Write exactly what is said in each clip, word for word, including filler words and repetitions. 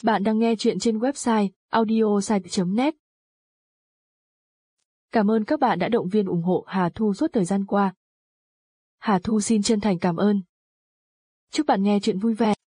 Bạn đang nghe chuyện trên website audiosite chấm net. Cảm ơn các bạn đã động viên ủng hộ Hà Thu suốt thời gian qua. Hà Thu xin chân thành cảm ơn. Chúc bạn nghe chuyện vui vẻ.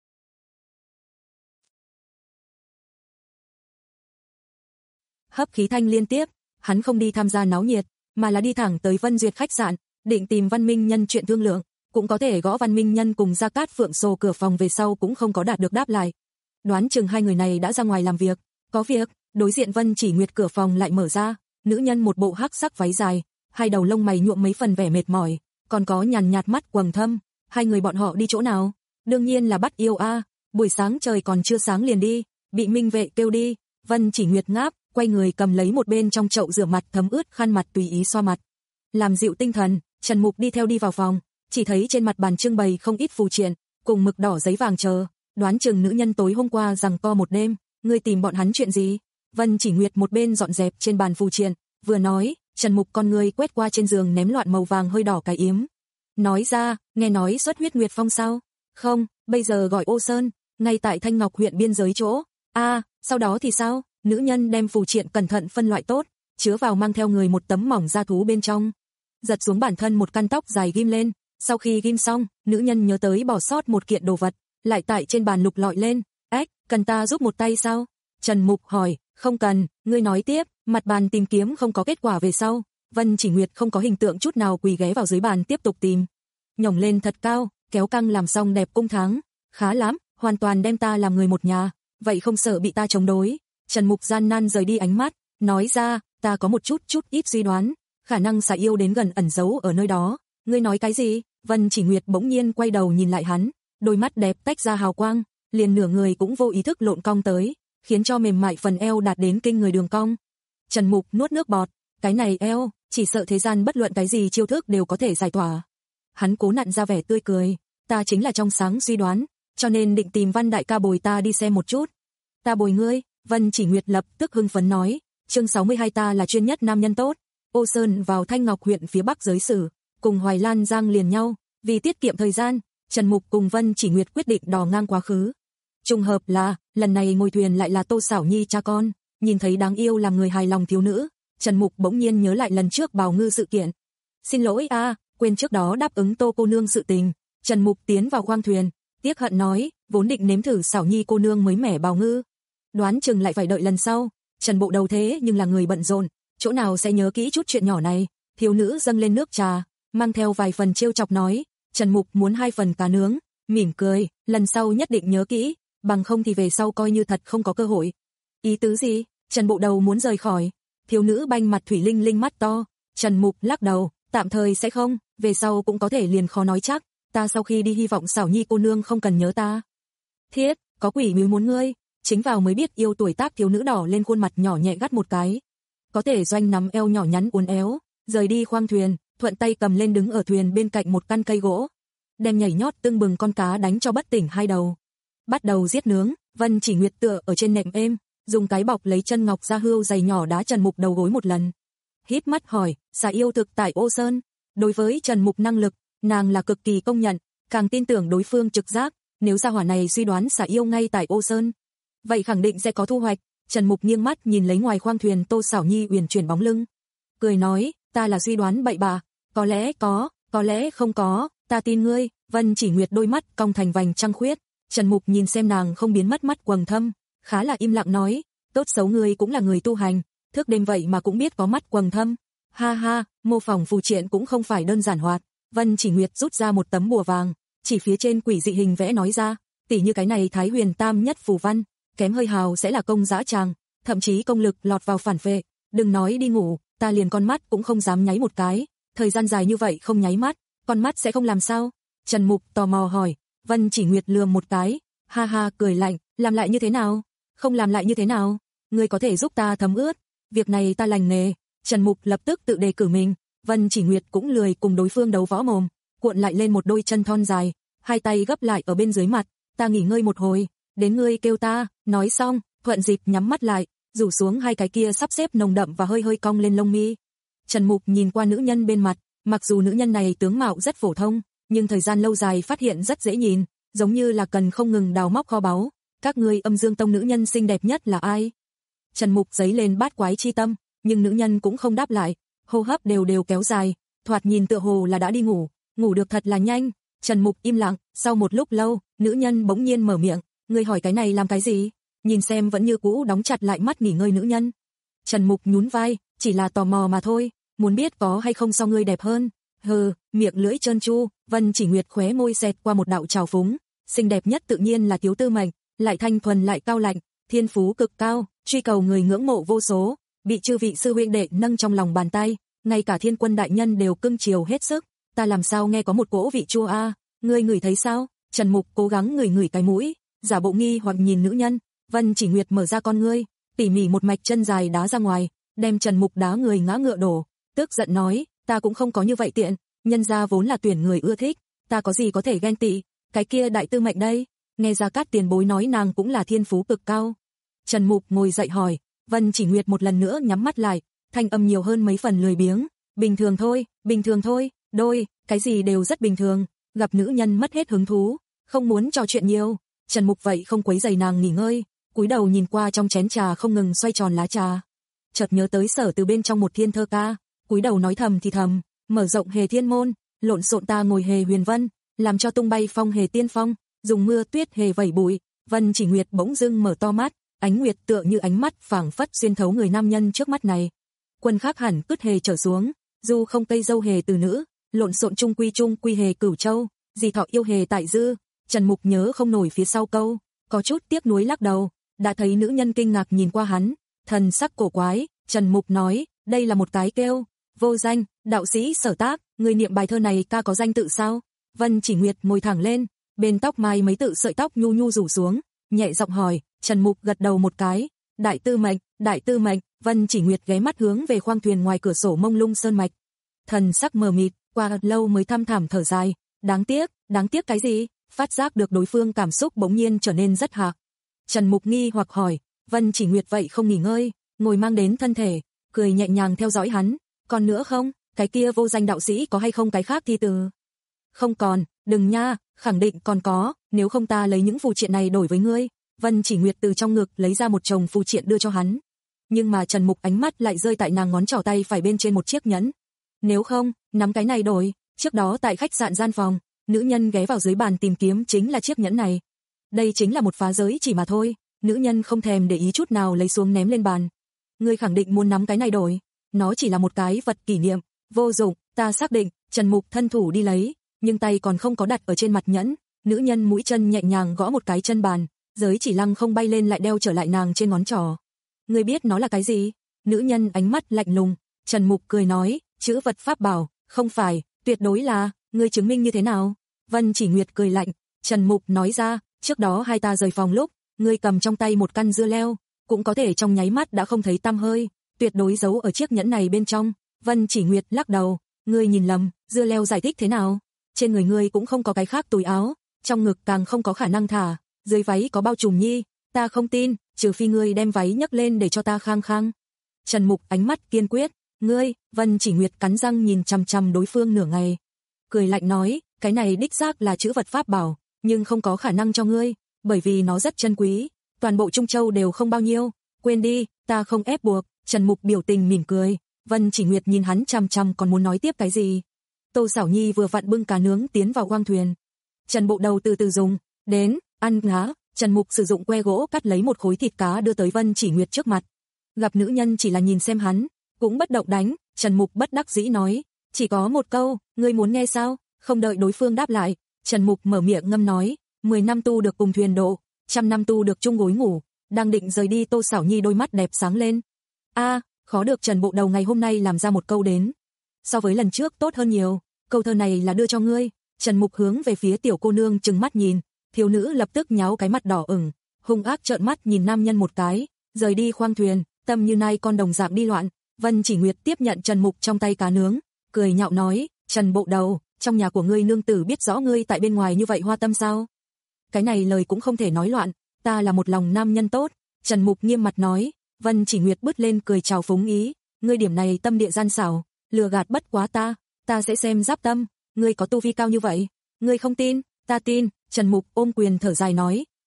Hấp khí thanh liên tiếp, hắn không đi tham gia náo nhiệt, mà là đi thẳng tới Vân Duyệt khách sạn, định tìm Văn Minh Nhân chuyện thương lượng, cũng có thể gõ Văn Minh Nhân cùng Gia Cát Phượng Sồ cửa phòng về sau cũng không có đạt được đáp lại. Đoán chừng hai người này đã ra ngoài làm việc, có việc, đối diện Vân Chỉ Nguyệt cửa phòng lại mở ra, nữ nhân một bộ hắc sắc váy dài, hai đầu lông mày nhuộm mấy phần vẻ mệt mỏi, còn có nhàn nhạt mắt quầng thâm, hai người bọn họ đi chỗ nào? Đương nhiên là bắt yêu a, buổi sáng trời còn chưa sáng liền đi, bị Minh Vệ kêu đi. Vân Chỉ Nguyệt ngáp, quay người cầm lấy một bên trong chậu rửa mặt thấm ướt khăn mặt tùy ý xoa mặt. Làm dịu tinh thần, Trần Mục đi theo đi vào phòng, chỉ thấy trên mặt bàn trưng bày không ít phù triện, cùng mực đỏ giấy vàng chờ, đoán chừng nữ nhân tối hôm qua giằng co một đêm, ngươi tìm bọn hắn chuyện gì? Vân Chỉ Nguyệt một bên dọn dẹp trên bàn phù triện, vừa nói, Trần Mục con người quét qua trên giường ném loạn màu vàng hơi đỏ cái yếm. Nói ra, nghe nói xuất huyết nguyệt phong sao? Không, bây giờ gọi Ô Sơn, ngay tại Thanh Ngọc huyện biên giới chỗ. A, à, sau đó thì sao? Nữ nhân đem phù triện cẩn thận phân loại tốt, chứa vào mang theo người một tấm mỏng da thú bên trong. Giật xuống bản thân một căn tóc dài ghim lên, sau khi ghim xong, nữ nhân nhớ tới bỏ sót một kiện đồ vật, lại tại trên bàn lục lọi lên. Ếch, cần ta giúp một tay sao? Trần Mục hỏi, không cần, ngươi nói tiếp. Mặt bàn tìm kiếm không có kết quả về sau, Vân Chỉ Nguyệt không có hình tượng chút nào quỳ ghé vào dưới bàn tiếp tục tìm. Nhổng lên thật cao, kéo căng làm xong đẹp cung tháng, khá lắm, hoàn toàn đem ta làm người một nhà, vậy không sợ bị ta chống đối. Trần Mục gian nan rời đi ánh mắt, nói ra, ta có một chút chút ít suy đoán, khả năng xà yêu đến gần ẩn giấu ở nơi đó. Ngươi nói cái gì? Vân Chỉ Nguyệt bỗng nhiên quay đầu nhìn lại hắn, đôi mắt đẹp tách ra hào quang, liền nửa người cũng vô ý thức lộn cong tới, khiến cho mềm mại phần eo đạt đến kinh người đường cong. Trần Mục nuốt nước bọt, cái này eo, chỉ sợ thế gian bất luận cái gì chiêu thức đều có thể giải tỏa. Hắn cố nặn ra vẻ tươi cười, ta chính là trong sáng suy đoán, cho nên định tìm Văn đại ca bồi ta đi xem một chút. Ta bồi ngươi? Vân Chỉ Nguyệt lập tức hưng phấn nói, chương sáu mươi hai ta là chuyên nhất nam nhân tốt. Ô Sơn vào Thanh Ngọc huyện phía bắc giới sử, cùng Hoài Lan Giang liền nhau, vì tiết kiệm thời gian, Trần Mục cùng Vân Chỉ Nguyệt quyết định đò ngang quá khứ. Trùng hợp là, lần này ngồi thuyền lại là Tô Sảo Nhi cha con, nhìn thấy đáng yêu làm người hài lòng thiếu nữ, Trần Mục bỗng nhiên nhớ lại lần trước bào ngư sự kiện. Xin lỗi a, à, quên trước đó đáp ứng Tô cô nương sự tình. Trần Mục tiến vào khoang thuyền, tiếc hận nói, vốn định nếm thử Sảo Nhi cô nương mới mẻ bào ngư, đoán chừng lại phải đợi lần sau. Trần Bộ đầu thế nhưng là người bận rộn, chỗ nào sẽ nhớ kỹ chút chuyện nhỏ này. Thiếu nữ dâng lên nước trà, mang theo vài phần trêu chọc nói, Trần Mục muốn hai phần cá nướng, mỉm cười, lần sau nhất định nhớ kỹ, bằng không thì về sau coi như thật không có cơ hội. Ý tứ gì? Trần Bộ đầu muốn rời khỏi. Thiếu nữ banh mặt thủy linh linh mắt to. Trần Mục lắc đầu, tạm thời sẽ không, về sau cũng có thể liền khó nói chắc, ta sau khi đi hy vọng Sảo Nhi cô nương không cần nhớ ta. Thiết, có quỷ mưu muốn ngươi. Chính vào mới biết yêu tuổi tác thiếu nữ đỏ lên khuôn mặt nhỏ nhẹ gắt một cái. Có thể doanh nắm eo nhỏ nhắn uốn éo, rời đi khoang thuyền, thuận tay cầm lên đứng ở thuyền bên cạnh một căn cây gỗ, đem nhảy nhót tưng bừng con cá đánh cho bất tỉnh hai đầu. Bắt đầu giết nướng, Vân Chỉ Nguyệt tựa ở trên nệm êm, dùng cái bọc lấy chân ngọc da hươu dày nhỏ đá Trần Mục đầu gối một lần. Híp mắt hỏi, xà yêu thực tại Ô Sơn? Đối với Trần Mục năng lực, nàng là cực kỳ công nhận, càng tin tưởng đối phương trực giác, nếu gia hỏa này suy đoán xà yêu ngay tại Ô Sơn, vậy khẳng định sẽ có thu hoạch. Trần Mục nghiêng mắt nhìn lấy ngoài khoang thuyền Tô Sảo Nhi uyển chuyển bóng lưng, cười nói, ta là suy đoán bậy bạ, có lẽ có, có lẽ không có, ta tin ngươi. Vân Chỉ Nguyệt đôi mắt cong thành vành trăng khuyết, Trần Mục nhìn xem nàng không biến mất mắt quầng thâm, khá là im lặng nói, tốt xấu ngươi cũng là người tu hành, thức đêm vậy mà cũng biết có mắt quầng thâm. Ha ha, mô phỏng phù triện cũng không phải đơn giản hoạt. Vân Chỉ Nguyệt rút ra một tấm bùa vàng, chỉ phía trên quỷ dị hình vẽ nói ra, tỉ như cái này Thái Huyền Tam nhất phù văn, kém hơi hào sẽ là công dã tràng, thậm chí công lực lọt vào phản vệ, đừng nói đi ngủ, ta liền con mắt cũng không dám nháy một cái, thời gian dài như vậy không nháy mắt, con mắt sẽ không làm sao? Trần Mục tò mò hỏi. Vân Chỉ Nguyệt lườm một cái, ha ha cười lạnh, làm lại như thế nào? Không làm lại như thế nào? Ngươi có thể giúp ta thấm ướt, việc này ta lành nghề. Trần Mục lập tức tự đề cử mình. Vân Chỉ Nguyệt cũng lười cùng đối phương đấu võ mồm, cuộn lại lên một đôi chân thon dài, hai tay gấp lại ở bên dưới mặt, ta nghỉ ngơi một hồi, đến ngươi kêu ta. Nói xong, thuận dịp nhắm mắt lại, rủ xuống hai cái kia sắp xếp nồng đậm và hơi hơi cong lên lông mi. Trần Mục nhìn qua nữ nhân bên mặt, mặc dù nữ nhân này tướng mạo rất phổ thông, nhưng thời gian lâu dài phát hiện rất dễ nhìn, giống như là cần không ngừng đào móc kho báu, các ngươi Âm Dương Tông nữ nhân xinh đẹp nhất là ai? Trần Mục giấy lên bát quái chi tâm, nhưng nữ nhân cũng không đáp lại, hô hấp đều đều kéo dài, thoạt nhìn tựa hồ là đã đi ngủ, ngủ được thật là nhanh. Trần Mục im lặng, sau một lúc lâu, nữ nhân bỗng nhiên mở miệng, ngươi hỏi cái này làm cái gì? Nhìn xem vẫn như cũ đóng chặt lại mắt nghỉ ngơi nữ nhân. Trần Mục nhún vai, chỉ là tò mò mà thôi, muốn biết có hay không so ngươi đẹp hơn. Hừ, miệng lưỡi trơn tru, Vân Chỉ Nguyệt khóe môi xẹt qua một đạo trào phúng, xinh đẹp nhất tự nhiên là Tiếu Tư Mệnh, lại thanh thuần lại cao lạnh, thiên phú cực cao, truy cầu người ngưỡng mộ vô số, bị chư vị sư huynh đệ nâng trong lòng bàn tay, ngay cả Thiên Quân đại nhân đều cưng chiều hết sức. Ta làm sao nghe có một cỗ vị chua a, à? Ngươi ngửi thấy sao? Trần Mục cố gắng ngửi ngửi cái mũi, giả bộ nghi hoặc nhìn nữ nhân. Vân Chỉ Nguyệt mở ra con ngươi, tỉ mỉ một mạch chân dài đá ra ngoài, đem Trần Mục đá người ngã ngựa đổ, tức giận nói, ta cũng không có như vậy tiện, nhân gia vốn là tuyển người ưa thích, ta có gì có thể ghen tị, cái kia Đại Tư Mệnh đây, nghe Gia Cát tiền bối nói nàng cũng là thiên phú cực cao. Trần Mục ngồi dậy hỏi, Vân Chỉ Nguyệt một lần nữa nhắm mắt lại, thanh âm nhiều hơn mấy phần lười biếng, bình thường thôi, bình thường thôi, đôi, cái gì đều rất bình thường, gặp nữ nhân mất hết hứng thú, không muốn trò chuyện nhiều. Trần Mục vậy không quấy rầy nàng nghỉ ngơi, cúi đầu nhìn qua trong chén trà không ngừng xoay tròn lá trà. Chợt nhớ tới Sở Từ bên trong một thiên thơ ca, cúi đầu nói thầm thì thầm, mở rộng hề thiên môn, lộn xộn ta ngồi hề huyền vân, làm cho tung bay phong hề tiên phong, dùng mưa tuyết hề vẩy bụi. Vân Chỉ Nguyệt bỗng dưng mở to mắt, ánh nguyệt tựa như ánh mắt phảng phất xuyên thấu người nam nhân trước mắt này. Quân khác hẳn cứt hề trở xuống, du không cây dâu hề từ nữ, lộn xộn trung quy trung quy hề cửu châu, gì thọ yêu hề tại dư. Trần Mục nhớ không nổi phía sau câu, có chút tiếc nuối lắc đầu, đã thấy nữ nhân kinh ngạc nhìn qua hắn, thần sắc cổ quái. Trần Mục nói, đây là một cái kêu vô danh, đạo sĩ Sở Tác, người niệm bài thơ này ca có danh tự sao? Vân Chỉ Nguyệt ngồi thẳng lên, bên tóc mai mấy tự sợi tóc nhu nhu rủ xuống, nhẹ giọng hỏi. Trần Mục gật đầu một cái, Đại Tư Mệnh, Đại Tư Mệnh. Vân Chỉ Nguyệt ghé mắt hướng về khoang thuyền ngoài cửa sổ mông lung sơn mạch, thần sắc mờ mịt, qua lâu mới thăm thẳm thở dài, đáng tiếc, đáng tiếc cái gì? Phát giác được đối phương cảm xúc bỗng nhiên trở nên rất hạc. Trần Mục nghi hoặc hỏi, Vân Chỉ Nguyệt vậy không nghỉ ngơi, ngồi mang đến thân thể, cười nhẹ nhàng theo dõi hắn, còn nữa không, cái kia vô danh đạo sĩ có hay không cái khác thi từ? Không còn, đừng nha, khẳng định còn có, nếu không ta lấy những phù triện này đổi với ngươi. Vân Chỉ Nguyệt từ trong ngực lấy ra một chồng phù triện đưa cho hắn. Nhưng mà Trần Mục ánh mắt lại rơi tại nàng ngón trỏ tay phải bên trên một chiếc nhẫn. Nếu không, nắm cái này đổi, trước đó tại khách sạn gian phòng, nữ nhân ghé vào dưới bàn tìm kiếm chính là chiếc nhẫn này. Đây chính là một phá giới chỉ mà thôi, nữ nhân không thèm để ý chút nào lấy xuống ném lên bàn. Ngươi khẳng định muốn nắm cái này đổi, nó chỉ là một cái vật kỷ niệm, vô dụng, ta xác định. Trần Mục thân thủ đi lấy, nhưng tay còn không có đặt ở trên mặt nhẫn, nữ nhân mũi chân nhẹ nhàng gõ một cái chân bàn, giới chỉ lăng không bay lên lại đeo trở lại nàng trên ngón trỏ. Ngươi biết nó là cái gì? Nữ nhân ánh mắt lạnh lùng. Trần Mục cười nói, chữ vật pháp bảo, không phải, tuyệt đối là, ngươi chứng minh như thế nào? Vân Chỉ Nguyệt cười lạnh. Trần Mục nói ra, trước đó hai ta rời phòng lúc, ngươi cầm trong tay một căn dưa leo, cũng có thể trong nháy mắt đã không thấy tăm hơi, tuyệt đối giấu ở chiếc nhẫn này bên trong. Vân Chỉ Nguyệt lắc đầu, ngươi nhìn lầm, dưa leo giải thích thế nào? Trên người ngươi cũng không có cái khác túi áo, trong ngực càng không có khả năng thả, dưới váy có bao trùm nhi, ta không tin, trừ phi ngươi đem váy nhấc lên để cho ta khang khang. Trần Mục ánh mắt kiên quyết, ngươi. Vân Chỉ Nguyệt cắn răng nhìn chằm chằm đối phương nửa ngày, cười lạnh nói, cái này đích xác là chữ vật pháp bảo, nhưng không có khả năng cho ngươi, bởi vì nó rất chân quý, toàn bộ Trung Châu đều không bao nhiêu, quên đi, ta không ép buộc. Trần Mục biểu tình mỉm cười. Vân Chỉ Nguyệt nhìn hắn chằm chằm còn muốn nói tiếp cái gì. Tô Sảo Nhi vừa vặn bưng cá nướng tiến vào khoang thuyền. Trần Bộ Đầu từ từ dùng, đến, ăn ngá. Trần Mục sử dụng que gỗ cắt lấy một khối thịt cá đưa tới Vân Chỉ Nguyệt trước mặt. Gặp nữ nhân chỉ là nhìn xem hắn, cũng bất động đánh, Trần Mục bất đắc dĩ nói, chỉ có một câu, ngươi muốn nghe sao? Không đợi đối phương đáp lại, Trần Mục mở miệng ngâm nói, mười năm tu được cùng thuyền độ, trăm năm tu được chung gối ngủ. Đang định rời đi, Tô Sảo Nhi đôi mắt đẹp sáng lên. A, khó được Trần Bộ Đầu ngày hôm nay làm ra một câu đến. So với lần trước tốt hơn nhiều, câu thơ này là đưa cho ngươi. Trần Mục hướng về phía tiểu cô nương trừng mắt nhìn, thiếu nữ lập tức nháo cái mặt đỏ ửng, hung ác trợn mắt nhìn nam nhân một cái, rời đi khoang thuyền, tâm như nai con đồng dạng đi loạn. Vân Chỉ Nguyệt tiếp nhận Trần Mục trong tay cá nướng, cười nhạo nói, Trần Bộ Đầu, trong nhà của ngươi nương tử biết rõ ngươi tại bên ngoài như vậy hoa tâm sao? Cái này lời cũng không thể nói loạn, ta là một lòng nam nhân tốt. Trần Mục nghiêm mặt nói. Vân Chỉ Nguyệt bứt lên cười chào phúng ý, ngươi điểm này tâm địa gian xảo, lừa gạt bất quá ta, ta sẽ xem giáp tâm, ngươi có tu vi cao như vậy, ngươi không tin, ta tin. Trần Mục ôm quyền thở dài nói,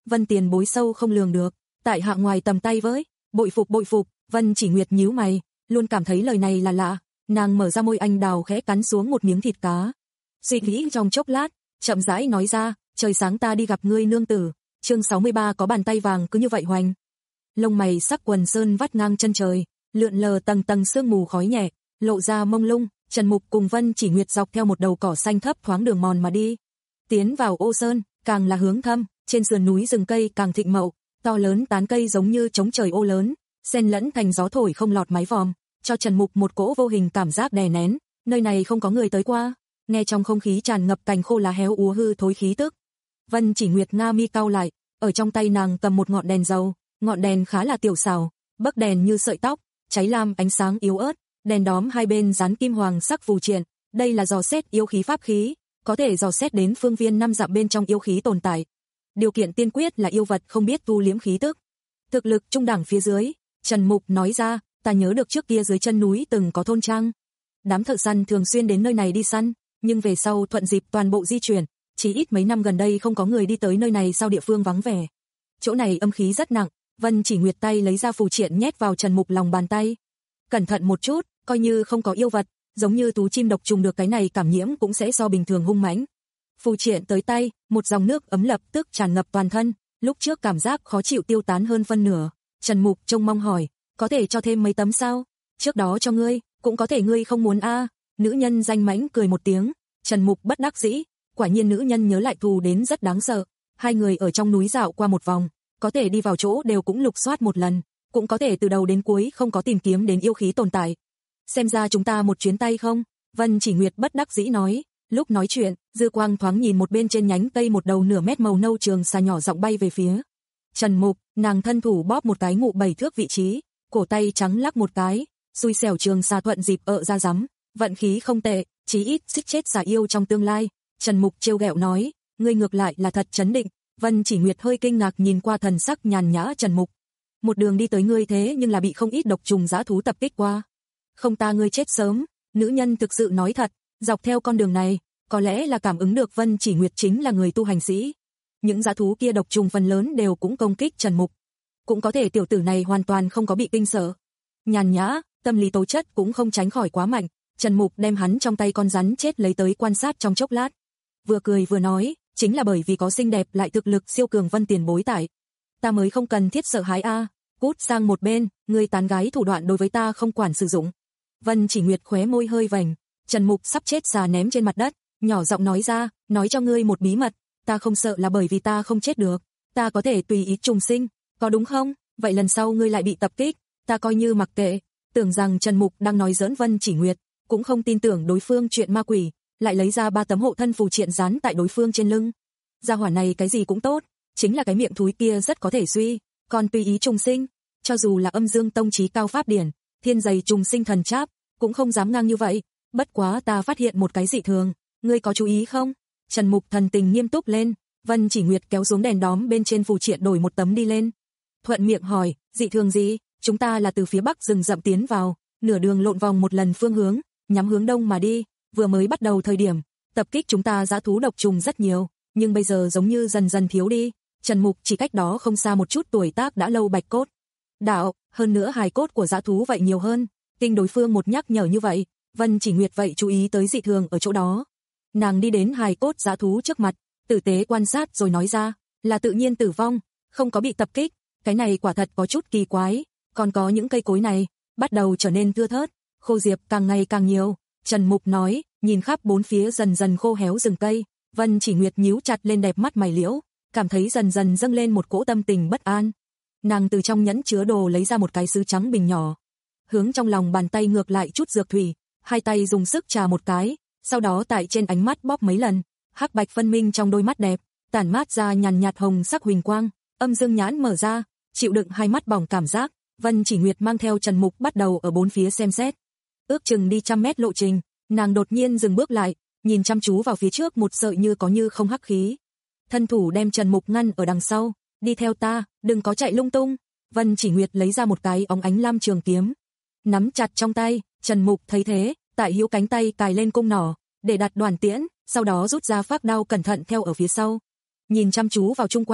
Vân tiền bối sâu không lường được, tại hạ ngoài tầm tay với, bội phục bội phục. Vân Chỉ Nguyệt nhíu mày, luôn cảm thấy lời này là lạ, nàng mở ra môi anh đào khẽ cắn xuống một miếng thịt cá. Suy nghĩ trong chốc lát, chậm rãi nói ra, trời sáng ta đi gặp ngươi nương tử. Chương sáu mươi ba có bàn tay vàng cứ như vậy hoành. Lông mày sắc quần sơn vắt ngang chân trời, lượn lờ tầng tầng sương mù khói nhẹ, lộ ra mông lung. Trần Mục cùng Vân Chỉ Nguyệt dọc theo một đầu cỏ xanh thấp thoáng đường mòn mà đi. Tiến vào ô sơn, càng là hướng thâm, trên sườn núi rừng cây càng thịnh mậu, to lớn tán cây giống như trống trời ô lớn, xen lẫn thành gió thổi không lọt mái vòm, cho Trần Mục một cỗ vô hình cảm giác đè nén, nơi này không có người tới qua, nghe trong không khí tràn ngập cành khô lá héo úa hư thối khí tức. Vân Chỉ Nguyệt nga mi cau lại, ở trong tay nàng cầm một ngọn đèn dầu, ngọn đèn khá là tiểu xảo, bấc đèn như sợi tóc, cháy lam ánh sáng yếu ớt, đèn đóm hai bên dán kim hoàng sắc phù triện, đây là dò xét yêu khí pháp khí, có thể dò xét đến phương viên năm dặm bên trong yêu khí tồn tại. Điều kiện tiên quyết là yêu vật không biết tu liếm khí tức. Thực lực trung đẳng phía dưới, Trần Mục nói ra, ta nhớ được trước kia dưới chân núi từng có thôn trang. Đám thợ săn thường xuyên đến nơi này đi săn, nhưng về sau thuận dịp toàn bộ di chuyển, chỉ ít mấy năm gần đây không có người đi tới nơi này sau địa phương vắng vẻ. Chỗ này âm khí rất nặng, Vân Chỉ Nguyệt tay lấy ra phù triện nhét vào Trần Mục lòng bàn tay. Cẩn thận một chút, coi như không có yêu vật, giống như tú chim độc trùng được cái này cảm nhiễm cũng sẽ so bình thường hung mãnh. Phù triện tới tay, một dòng nước ấm lập tức tràn ngập toàn thân, lúc trước cảm giác khó chịu tiêu tán hơn phân nửa. Trần Mục trông mong hỏi, có thể cho thêm mấy tấm sao? Trước đó cho ngươi, cũng có thể ngươi không muốn a. Nữ nhân danh mãnh cười một tiếng, Trần Mục bất đắc dĩ, quả nhiên nữ nhân nhớ lại thù đến rất đáng sợ. Hai người ở trong núi dạo qua một vòng, có thể đi vào chỗ đều cũng lục soát một lần, cũng có thể từ đầu đến cuối không có tìm kiếm đến yêu khí tồn tại. Xem ra chúng ta một chuyến tay không? Vân Chỉ Nguyệt bất đắc dĩ nói. Lúc nói chuyện, dư quang thoáng nhìn một bên trên nhánh cây một đầu nửa mét màu nâu trường xà nhỏ giọng bay về phía Trần Mục, nàng thân thủ bóp một cái ngụ bảy thước vị trí, cổ tay trắng lắc một cái, xui xẻo trường xà thuận dịp ợ ra rắm, vận khí không tệ, chí ít xích chết xà yêu trong tương lai. Trần Mục trêu ghẹo nói, ngươi ngược lại là thật trấn định. Vân Chỉ Nguyệt hơi kinh ngạc nhìn qua thần sắc nhàn nhã Trần Mục. Một đường đi tới ngươi thế nhưng là bị không ít độc trùng dã thú tập kích qua. Không ta ngươi chết sớm, nữ nhân thực sự nói thật, dọc theo con đường này, có lẽ là cảm ứng được Vân Chỉ Nguyệt chính là người tu hành sĩ. Những dã thú kia độc trùng phần lớn đều cũng công kích Trần Mục. Cũng có thể tiểu tử này hoàn toàn không có bị kinh sợ. Nhàn nhã, tâm lý tố chất cũng không tránh khỏi quá mạnh, Trần Mục đem hắn trong tay con rắn chết lấy tới quan sát trong chốc lát. Vừa cười vừa nói, chính là bởi vì có xinh đẹp lại thực lực siêu cường Vân tiền bối tại. Ta mới không cần thiết sợ hãi a, cút sang một bên, ngươi tán gái thủ đoạn đối với ta không quản sử dụng. Vân Chỉ Nguyệt khóe môi hơi vành, Trần Mục sắp chết xà ném trên mặt đất, nhỏ giọng nói ra, nói cho ngươi một bí mật, ta không sợ là bởi vì ta không chết được, ta có thể tùy ý trùng sinh, có đúng không? Vậy lần sau ngươi lại bị tập kích, ta coi như mặc kệ. Tưởng rằng Trần Mục đang nói giỡn Vân Chỉ Nguyệt, cũng không tin tưởng đối phương chuyện ma quỷ, lại lấy ra ba tấm hộ thân phù triện dán tại đối phương trên lưng. Gia hỏa này cái gì cũng tốt, chính là cái miệng thúi kia rất có thể suy, còn tùy ý trùng sinh, cho dù là Âm Dương Tông chí cao pháp điển, thiên dày trùng sinh thần tráp, cũng không dám ngang như vậy. Bất quá ta phát hiện một cái dị thường, ngươi có chú ý không? Trần Mục thần tình nghiêm túc lên, Vân Chỉ Nguyệt kéo xuống đèn đóm bên trên phù triện đổi một tấm đi lên. Thuận miệng hỏi, dị thường gì? Chúng ta là từ phía bắc rừng rậm tiến vào, nửa đường lộn vòng một lần phương hướng, nhắm hướng đông mà đi, vừa mới bắt đầu thời điểm, tập kích chúng ta dã thú độc trùng rất nhiều, nhưng bây giờ giống như dần dần thiếu đi. Trần Mục chỉ cách đó không xa một chút tuổi tác đã lâu bạch cốt đạo, hơn nữa hài cốt của dã thú vậy nhiều hơn. Kinh đối phương một nhắc nhở như vậy, Vân Chỉ Nguyệt vậy chú ý tới dị thường ở chỗ đó. Nàng đi đến hài cốt dã thú trước mặt, tử tế quan sát rồi nói ra, là tự nhiên tử vong, không có bị tập kích, cái này quả thật có chút kỳ quái. Còn có những cây cối này, bắt đầu trở nên thưa thớt, khô diệp càng ngày càng nhiều. Trần Mục nói, nhìn khắp bốn phía dần dần khô héo rừng cây, Vân Chỉ Nguyệt nhíu chặt lên đẹp mắt mày liễu, cảm thấy dần dần dâng lên một cỗ tâm tình bất an. Nàng từ trong nhẫn chứa đồ lấy ra một cái sứ trắng bình nhỏ, hướng trong lòng bàn tay ngược lại chút dược thủy, hai tay dùng sức trà một cái, sau đó tại trên ánh mắt bóp mấy lần, hắc bạch phân minh trong đôi mắt đẹp, tản mát ra nhàn nhạt hồng sắc huỳnh quang, âm dương nhãn mở ra, chịu đựng hai mắt bỏng cảm giác. Vân Chỉ Nguyệt mang theo Trần Mục bắt đầu ở bốn phía xem xét. Ước chừng đi trăm mét lộ trình, nàng đột nhiên dừng bước lại, nhìn chăm chú vào phía trước một sợi như có như không hắc khí. Thân thủ đem Trần Mục ngăn ở đằng sau, đi theo ta, đừng có chạy lung tung. Vân Chỉ Nguyệt lấy ra một cái óng ánh lam trường kiếm, nắm chặt trong tay. Trần Mục thấy thế, tại hữu cánh tay cài lên cung nỏ, để đặt đoàn tiễn, sau đó rút ra phác đao cẩn thận theo ở phía sau. Nhìn chăm chú vào chung quanh,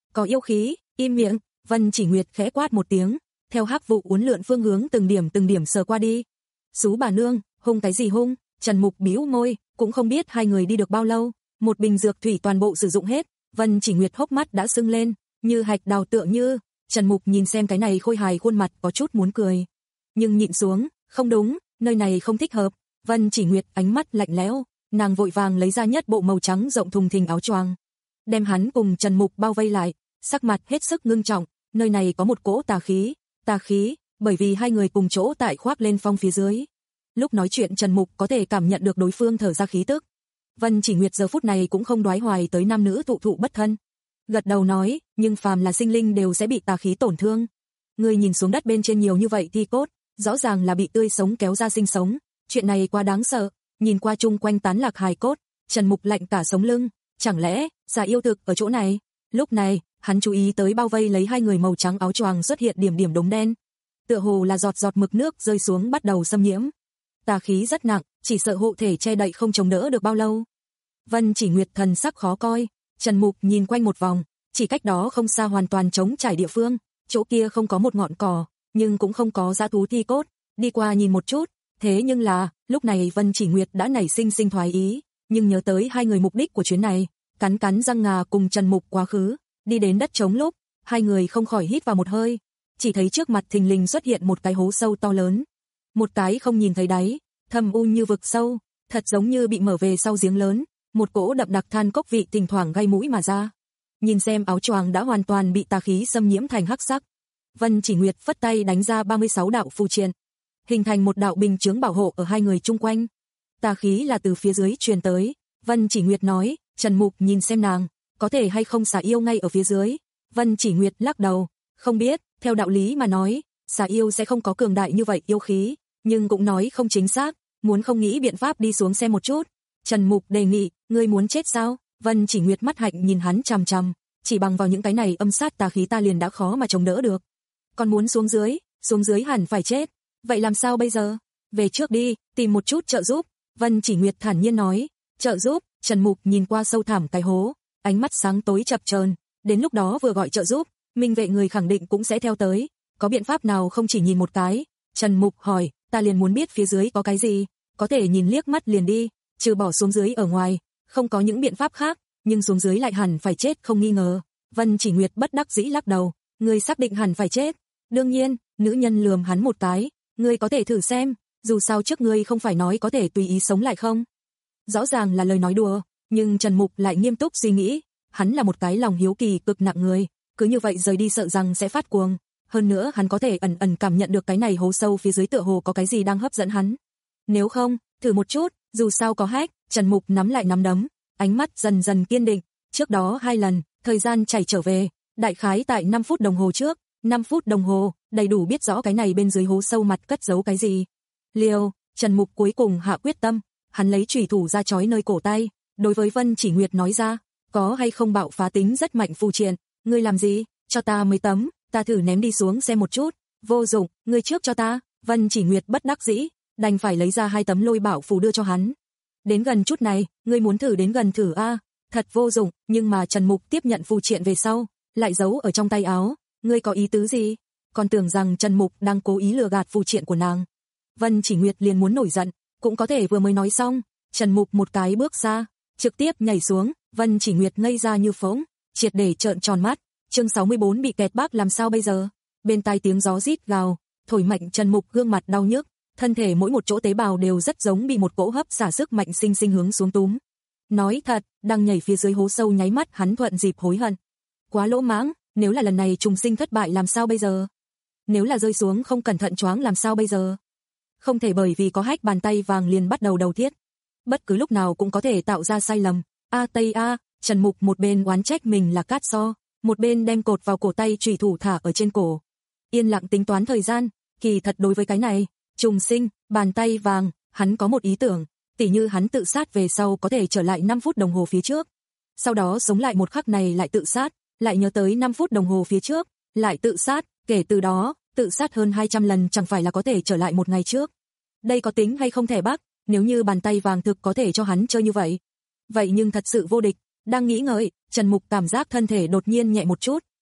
có yêu khí, im miệng, Vân Chỉ Nguyệt khẽ quát một tiếng, theo hắc vụ uốn lượn phương hướng từng điểm từng điểm sờ qua đi. Sú bà nương, hung cái gì hung? Trần Mục bĩu môi, cũng không biết hai người đi được bao lâu, một bình dược thủy toàn bộ sử dụng hết, Vân Chỉ Nguyệt hốc mắt đã sưng lên, như hạch đào tựa như. Trần Mục nhìn xem cái này khôi hài khuôn mặt có chút muốn cười, nhưng nhịn xuống, không đúng, nơi này không thích hợp. Vân Chỉ Nguyệt ánh mắt lạnh lẽo, nàng vội vàng lấy ra nhất bộ màu trắng rộng thùng thình áo choàng, đem hắn cùng Trần Mục bao vây lại, sắc mặt hết sức ngưng trọng, nơi này có một cỗ tà khí, tà khí, bởi vì hai người cùng chỗ tại khoác lên phong phía dưới. Lúc nói chuyện Trần Mục có thể cảm nhận được đối phương thở ra khí tức. Vân Chỉ Nguyệt giờ phút này cũng không đoái hoài tới nam nữ thụ thụ bất thân, gật đầu nói, nhưng phàm là sinh linh đều sẽ bị tà khí tổn thương. Ngươi nhìn xuống đất bên trên nhiều như vậy thi cốt, rõ ràng là bị tươi sống kéo ra sinh sống, chuyện này quá đáng sợ. Nhìn qua chung quanh tán lạc hài cốt, Trần Mục lạnh cả sống lưng, chẳng lẽ xà yêu thực ở chỗ này? Lúc này, hắn chú ý tới bao vây lấy hai người màu trắng áo choàng xuất hiện điểm điểm đống đen, tựa hồ là giọt giọt mực nước rơi xuống bắt đầu xâm nhiễm. Tà khí rất nặng, chỉ sợ hộ thể che đậy không chống đỡ được bao lâu. Vân Chỉ Nguyệt thần sắc khó coi, Trần Mục nhìn quanh một vòng, chỉ cách đó không xa hoàn toàn trống trải địa phương, chỗ kia không có một ngọn cỏ, nhưng cũng không có dã thú thi cốt, đi qua nhìn một chút, thế nhưng là, lúc này Vân Chỉ Nguyệt đã nảy sinh sinh thoái ý, nhưng nhớ tới hai người mục đích của chuyến này, cắn cắn răng ngà cùng Trần Mục quá khứ, đi đến đất trống lúc, hai người không khỏi hít vào một hơi, chỉ thấy trước mặt thình lình xuất hiện một cái hố sâu to lớn, một cái không nhìn thấy đáy, thâm u như vực sâu, thật giống như bị mở về sau giếng lớn, một cỗ đậm đặc than cốc vị thỉnh thoảng gây mũi mà ra. Nhìn xem áo choàng đã hoàn toàn bị tà khí xâm nhiễm thành hắc sắc, Vân Chỉ Nguyệt phất tay đánh ra ba mươi sáu đạo phù triện, hình thành một đạo bình chướng bảo hộ ở hai người chung quanh. Tà khí là từ phía dưới truyền tới, Vân Chỉ Nguyệt nói, Trần Mục nhìn xem nàng, có thể hay không xà yêu ngay ở phía dưới. Vân Chỉ Nguyệt lắc đầu, không biết, theo đạo lý mà nói, xà yêu sẽ không có cường đại như vậy yêu khí, nhưng cũng nói không chính xác, muốn không nghĩ biện pháp đi xuống xem một chút. Trần Mục đề nghị, ngươi muốn chết sao? Vân Chỉ Nguyệt mắt hạnh nhìn hắn chằm chằm, chỉ bằng vào những cái này âm sát tà khí ta liền đã khó mà chống đỡ được. Còn muốn xuống dưới, xuống dưới hẳn phải chết. Vậy làm sao bây giờ? Về trước đi, tìm một chút trợ giúp. Vân Chỉ Nguyệt thản nhiên nói, trợ giúp. Trần Mục nhìn qua sâu thẳm cái hố, ánh mắt sáng tối chập chờn, đến lúc đó vừa gọi trợ giúp, minh vệ người khẳng định cũng sẽ theo tới, có biện pháp nào không chỉ nhìn một cái? Trần Mục hỏi, ta liền muốn biết phía dưới có cái gì, có thể nhìn liếc mắt liền đi, trừ bỏ xuống dưới ở ngoài, không có những biện pháp khác, nhưng xuống dưới lại hẳn phải chết không nghi ngờ. Vân Chỉ Nguyệt bất đắc dĩ lắc đầu, ngươi xác định hẳn phải chết? Đương nhiên. Nữ nhân lườm hắn một cái, ngươi có thể thử xem, dù sao trước ngươi không phải nói có thể tùy ý sống lại không? Rõ ràng là lời nói đùa, nhưng Trần Mục lại nghiêm túc suy nghĩ, hắn là một cái lòng hiếu kỳ cực nặng người, cứ như vậy rời đi sợ rằng sẽ phát cuồng, hơn nữa hắn có thể ẩn ẩn cảm nhận được cái này hố sâu phía dưới tựa hồ có cái gì đang hấp dẫn hắn. Nếu không, thử một chút, dù sao có hack. Trần Mục nắm lại nắm đấm, ánh mắt dần dần kiên định, trước đó hai lần, thời gian chảy trở về, đại khái tại năm phút đồng hồ trước, năm phút đồng hồ, đầy đủ biết rõ cái này bên dưới hố sâu mặt cất giấu cái gì. Liêu, Trần Mục cuối cùng hạ quyết tâm, hắn lấy chủy thủ ra chói nơi cổ tay, đối với Vân Chỉ Nguyệt nói ra, có hay không bạo phá tính rất mạnh phù triện, ngươi làm gì, cho ta mấy tấm, ta thử ném đi xuống xem một chút. Vô dụng, ngươi trước cho ta. Vân Chỉ Nguyệt bất đắc dĩ, đành phải lấy ra hai tấm lôi bảo phù đưa cho hắn. Đến gần chút này, ngươi muốn thử đến gần thử a. Thật vô dụng, nhưng mà Trần Mục tiếp nhận phù triện về sau, lại giấu ở trong tay áo, ngươi có ý tứ gì? Còn tưởng rằng Trần Mục đang cố ý lừa gạt phù triện của nàng. Vân Chỉ Nguyệt liền muốn nổi giận, cũng có thể vừa mới nói xong, Trần Mục một cái bước ra, trực tiếp nhảy xuống, Vân Chỉ Nguyệt ngây ra như phỗng, triệt để trợn tròn mắt. Chương sáu mươi bốn bị kẹt bác làm sao bây giờ? Bên tai tiếng gió rít gào, thổi mạnh Trần Mục gương mặt đau nhức, thân thể mỗi một chỗ tế bào đều rất giống bị một cỗ hấp xả sức mạnh sinh sinh hướng xuống túm. Nói thật, đang nhảy phía dưới hố sâu nháy mắt hắn thuận dịp hối hận. Quá lỗ mãng, nếu là lần này trùng sinh thất bại làm sao bây giờ? Nếu là rơi xuống không cẩn thận choáng làm sao bây giờ? Không thể bởi vì có hack bàn tay vàng liền bắt đầu đầu thiết. Bất cứ lúc nào cũng có thể tạo ra sai lầm. A Tây A, Trần Mục một bên oán trách mình là cát so, một bên đem cột vào cổ tay chủy thủ thả ở trên cổ. Yên lặng tính toán thời gian, kỳ thật đối với cái này, trùng sinh, bàn tay vàng, hắn có một ý tưởng, tỉ như hắn tự sát về sau có thể trở lại năm phút đồng hồ phía trước. Sau đó sống lại một khắc này lại tự sát, lại nhớ tới năm phút đồng hồ phía trước, lại tự sát, kể từ đó, tự sát hơn hai trăm lần chẳng phải là có thể trở lại một ngày trước. Đây có tính hay không thể bác, nếu như bàn tay vàng thực có thể cho hắn chơi như vậy. Vậy nhưng thật sự vô địch, đang nghĩ ngợi, Trần Mục cảm giác thân thể đột nhiên nhẹ một chút,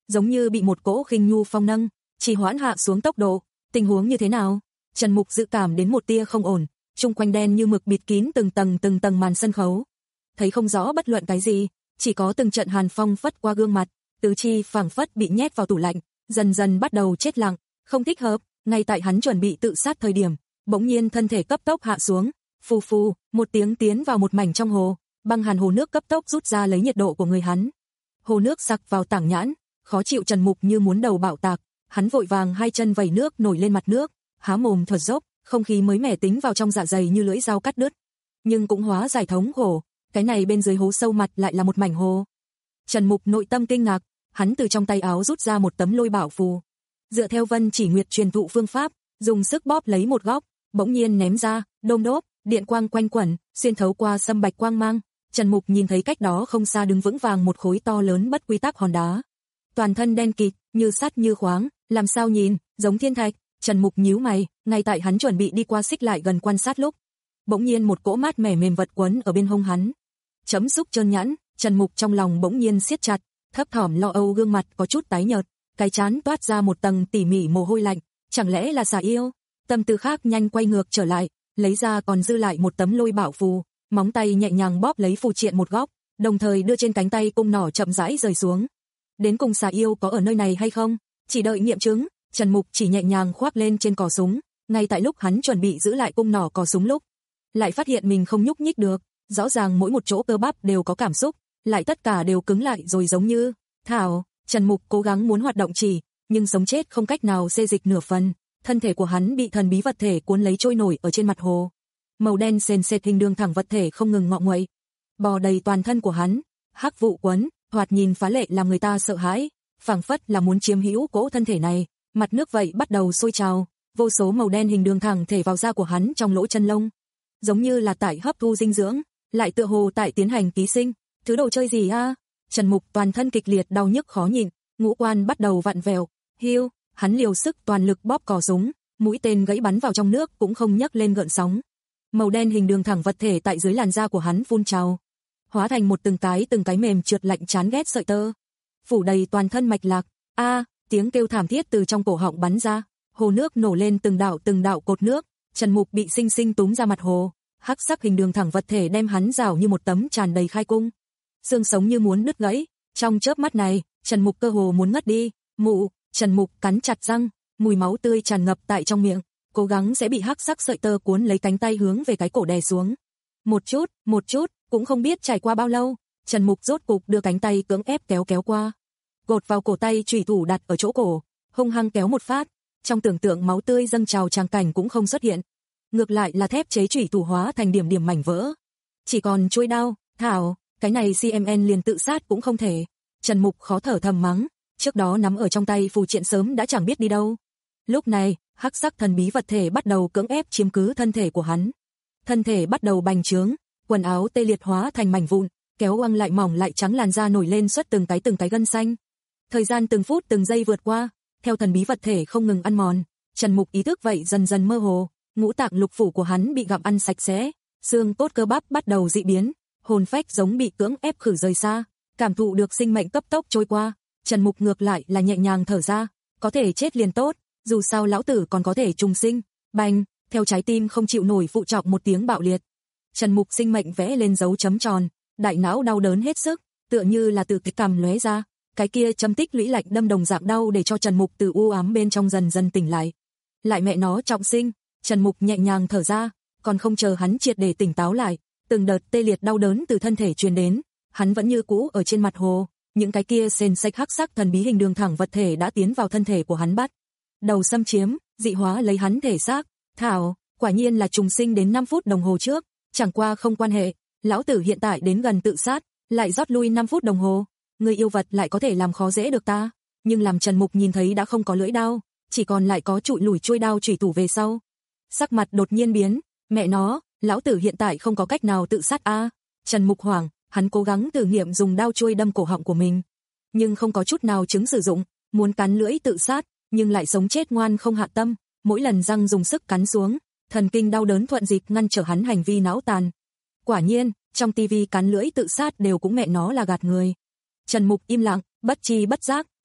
giống như bị một cỗ khinh nhu phong nâng, trì hoãn hạ xuống tốc độ. Tình huống như thế nào? Trần Mục dự cảm đến một tia không ổn, chung quanh đen như mực bịt kín từng tầng từng tầng màn sân khấu. Thấy không rõ bất luận cái gì, chỉ có từng trận hàn phong phất qua gương mặt, tứ chi phảng phất bị nhét vào tủ lạnh, dần dần bắt đầu chết lặng, không thích hợp. Ngay tại hắn chuẩn bị tự sát thời điểm, bỗng nhiên thân thể cấp tốc hạ xuống, phù phù, một tiếng tiến vào một mảnh trong hồ, băng hàn hồ nước cấp tốc rút ra lấy nhiệt độ của người hắn. Hồ nước sặc vào tảng nhãn, khó chịu Trần Mục như muốn đầu bạo tạc, hắn vội vàng hai chân vẩy nước nổi lên mặt nước, há mồm thở dốc, không khí mới mẻ tính vào trong dạ dày như lưỡi dao cắt đứt, nhưng cũng hóa giải thống khổ, cái này bên dưới hố sâu mặt lại là một mảnh hồ. Trần Mục nội tâm kinh ngạc, hắn từ trong tay áo rút ra một tấm lôi bảo phù, dựa theo Vân Chỉ Nguyệt truyền thụ phương pháp, dùng sức bóp lấy một góc, bỗng nhiên ném ra, đôm đốp, điện quang quanh quẩn, xuyên thấu qua sâm bạch quang mang. Trần Mục nhìn thấy cách đó không xa đứng vững vàng một khối to lớn bất quy tắc hòn đá, toàn thân đen kịt, như sắt như khoáng, làm sao nhìn, giống thiên thạch. Trần Mục nhíu mày, ngay tại hắn chuẩn bị đi qua xích lại gần quan sát lúc, bỗng nhiên một cỗ mát mẻ mềm vật quấn ở bên hông hắn. Chấm xúc trơn nhẵn, Trần Mục trong lòng bỗng nhiên siết chặt, thấp thỏm lo âu, gương mặt có chút tái nhợt, cái trán toát ra một tầng tỉ mỉ mồ hôi lạnh, chẳng lẽ là xà yêu? Tâm tư khác nhanh quay ngược trở lại, lấy ra còn dư lại một tấm lôi bảo phù, móng tay nhẹ nhàng bóp lấy phù triện một góc, đồng thời đưa trên cánh tay cung nỏ chậm rãi rời xuống. Đến cùng xà yêu có ở nơi này hay không? Chỉ đợi nghiệm chứng, Trần Mục chỉ nhẹ nhàng khoác lên trên cò súng, ngay tại lúc hắn chuẩn bị giữ lại cung nỏ cò súng lúc, lại phát hiện mình không nhúc nhích được, rõ ràng mỗi một chỗ cơ bắp đều có cảm xúc, lại tất cả đều cứng lại rồi giống như thảo. Trần Mục cố gắng muốn hoạt động chỉ, nhưng sống chết không cách nào xê dịch nửa phần, thân thể của hắn bị thần bí vật thể cuốn lấy trôi nổi ở trên mặt hồ. Màu đen sền sệt hình đường thẳng vật thể không ngừng ngọ nguậy, bò đầy toàn thân của hắn, hắc vụ quấn, thoạt nhìn phá lệ làm người ta sợ hãi, phảng phất là muốn chiếm hữu cỗ thân thể này. Mặt nước vậy bắt đầu sôi trào, vô số màu đen hình đường thẳng thể vào da của hắn trong lỗ chân lông, giống như là tại hấp thu dinh dưỡng, lại tựa hồ tại tiến hành ký sinh. Thứ đồ chơi gì a? Trần Mục toàn thân kịch liệt đau nhức khó nhịn, ngũ quan bắt đầu vặn vẹo. Hiu, hắn liều sức toàn lực bóp cò súng, mũi tên gãy bắn vào trong nước cũng không nhấc lên gợn sóng. Màu đen hình đường thẳng vật thể tại dưới làn da của hắn phun trào, hóa thành một từng cái từng cái mềm trượt lạnh chán ghét sợi tơ, phủ đầy toàn thân mạch lạc. A, tiếng kêu thảm thiết từ trong cổ họng bắn ra, hồ nước nổ lên từng đạo từng đạo cột nước, Trần Mục bị sinh sinh túm ra mặt hồ, hắc sắc hình đường thẳng vật thể đem hắn rào như một tấm tràn đầy khai cung, xương sống như muốn đứt gãy. Trong chớp mắt này, Trần Mục cơ hồ muốn ngất đi. Mụ, Trần Mục cắn chặt răng, mùi máu tươi tràn ngập tại trong miệng, cố gắng sẽ bị hắc sắc sợi tơ cuốn lấy cánh tay hướng về cái cổ đè xuống. Một chút, một chút, cũng không biết trải qua bao lâu, Trần Mục rốt cục đưa cánh tay cưỡng ép kéo kéo qua, gột vào cổ tay chủy thủ đặt ở chỗ cổ, hung hăng kéo một phát, trong tưởng tượng máu tươi dâng trào tràng cảnh cũng không xuất hiện, ngược lại là thép chế chủy thủ hóa thành điểm điểm mảnh vỡ, chỉ còn chuôi đao. Thảo, cái này xê em en liền tự sát cũng không thể. Trần Mục khó thở thầm mắng, trước đó nắm ở trong tay phù triện sớm đã chẳng biết đi đâu. Lúc này, hắc sắc thần bí vật thể bắt đầu cưỡng ép chiếm cứ thân thể của hắn, thân thể bắt đầu bành trướng, quần áo tê liệt hóa thành mảnh vụn, kéo oăng lại mỏng lại trắng, làn da nổi lên xuất từng cái từng cái gân xanh. Thời gian từng phút từng giây vượt qua, theo thần bí vật thể không ngừng ăn mòn, Trần Mục ý thức vậy dần dần mơ hồ, ngũ tạng lục phủ của hắn bị gặm ăn sạch sẽ, xương cốt cơ bắp bắt đầu dị biến, hồn phách giống bị cưỡng ép khử rời xa, cảm thụ được sinh mệnh cấp tốc trôi qua, Trần Mục ngược lại là nhẹ nhàng thở ra, có thể chết liền tốt, dù sao lão tử còn có thể trùng sinh. Bành, theo trái tim không chịu nổi phụ trọng một tiếng bạo liệt, Trần Mục sinh mệnh vẽ lên dấu chấm tròn, đại não đau đớn hết sức, tựa như là từ cái cằm lóe ra, cái kia châm tích lũy lạnh đâm đồng dạng đau để cho Trần Mục từ u ám bên trong dần dần tỉnh lại. Lại mẹ nó trọng sinh, Trần Mục nhẹ nhàng thở ra, còn không chờ hắn triệt để tỉnh táo lại, từng đợt tê liệt đau đớn từ thân thể truyền đến, hắn vẫn như cũ ở trên mặt hồ, những cái kia sền sạch hắc sắc thần bí hình đường thẳng vật thể đã tiến vào thân thể của hắn, bắt đầu xâm chiếm, dị hóa lấy hắn thể xác. Thảo, quả nhiên là trùng sinh đến năm phút đồng hồ trước, chẳng qua không quan hệ, lão tử hiện tại đến gần tự sát, lại rót lui năm phút đồng hồ, người yêu vật lại có thể làm khó dễ được ta. Nhưng làm Trần Mục nhìn thấy đã không có lưỡi đao, chỉ còn lại có trụi lủi chuôi đao chủy thủ về sau, sắc mặt đột nhiên biến, mẹ nó, lão tử hiện tại không có cách nào tự sát a. À. Trần Mục hoảng, hắn cố gắng thử nghiệm dùng đao chuôi đâm cổ họng của mình, nhưng không có chút nào chứng sử dụng, muốn cắn lưỡi tự sát, nhưng lại sống chết ngoan không hạ tâm, mỗi lần răng dùng sức cắn xuống, thần kinh đau đớn thuận dịp ngăn trở hắn hành vi não tàn. Quả nhiên, trong tivi cắn lưỡi tự sát đều cũng mẹ nó là gạt người. Trần Mục im lặng, bất chi bất giác,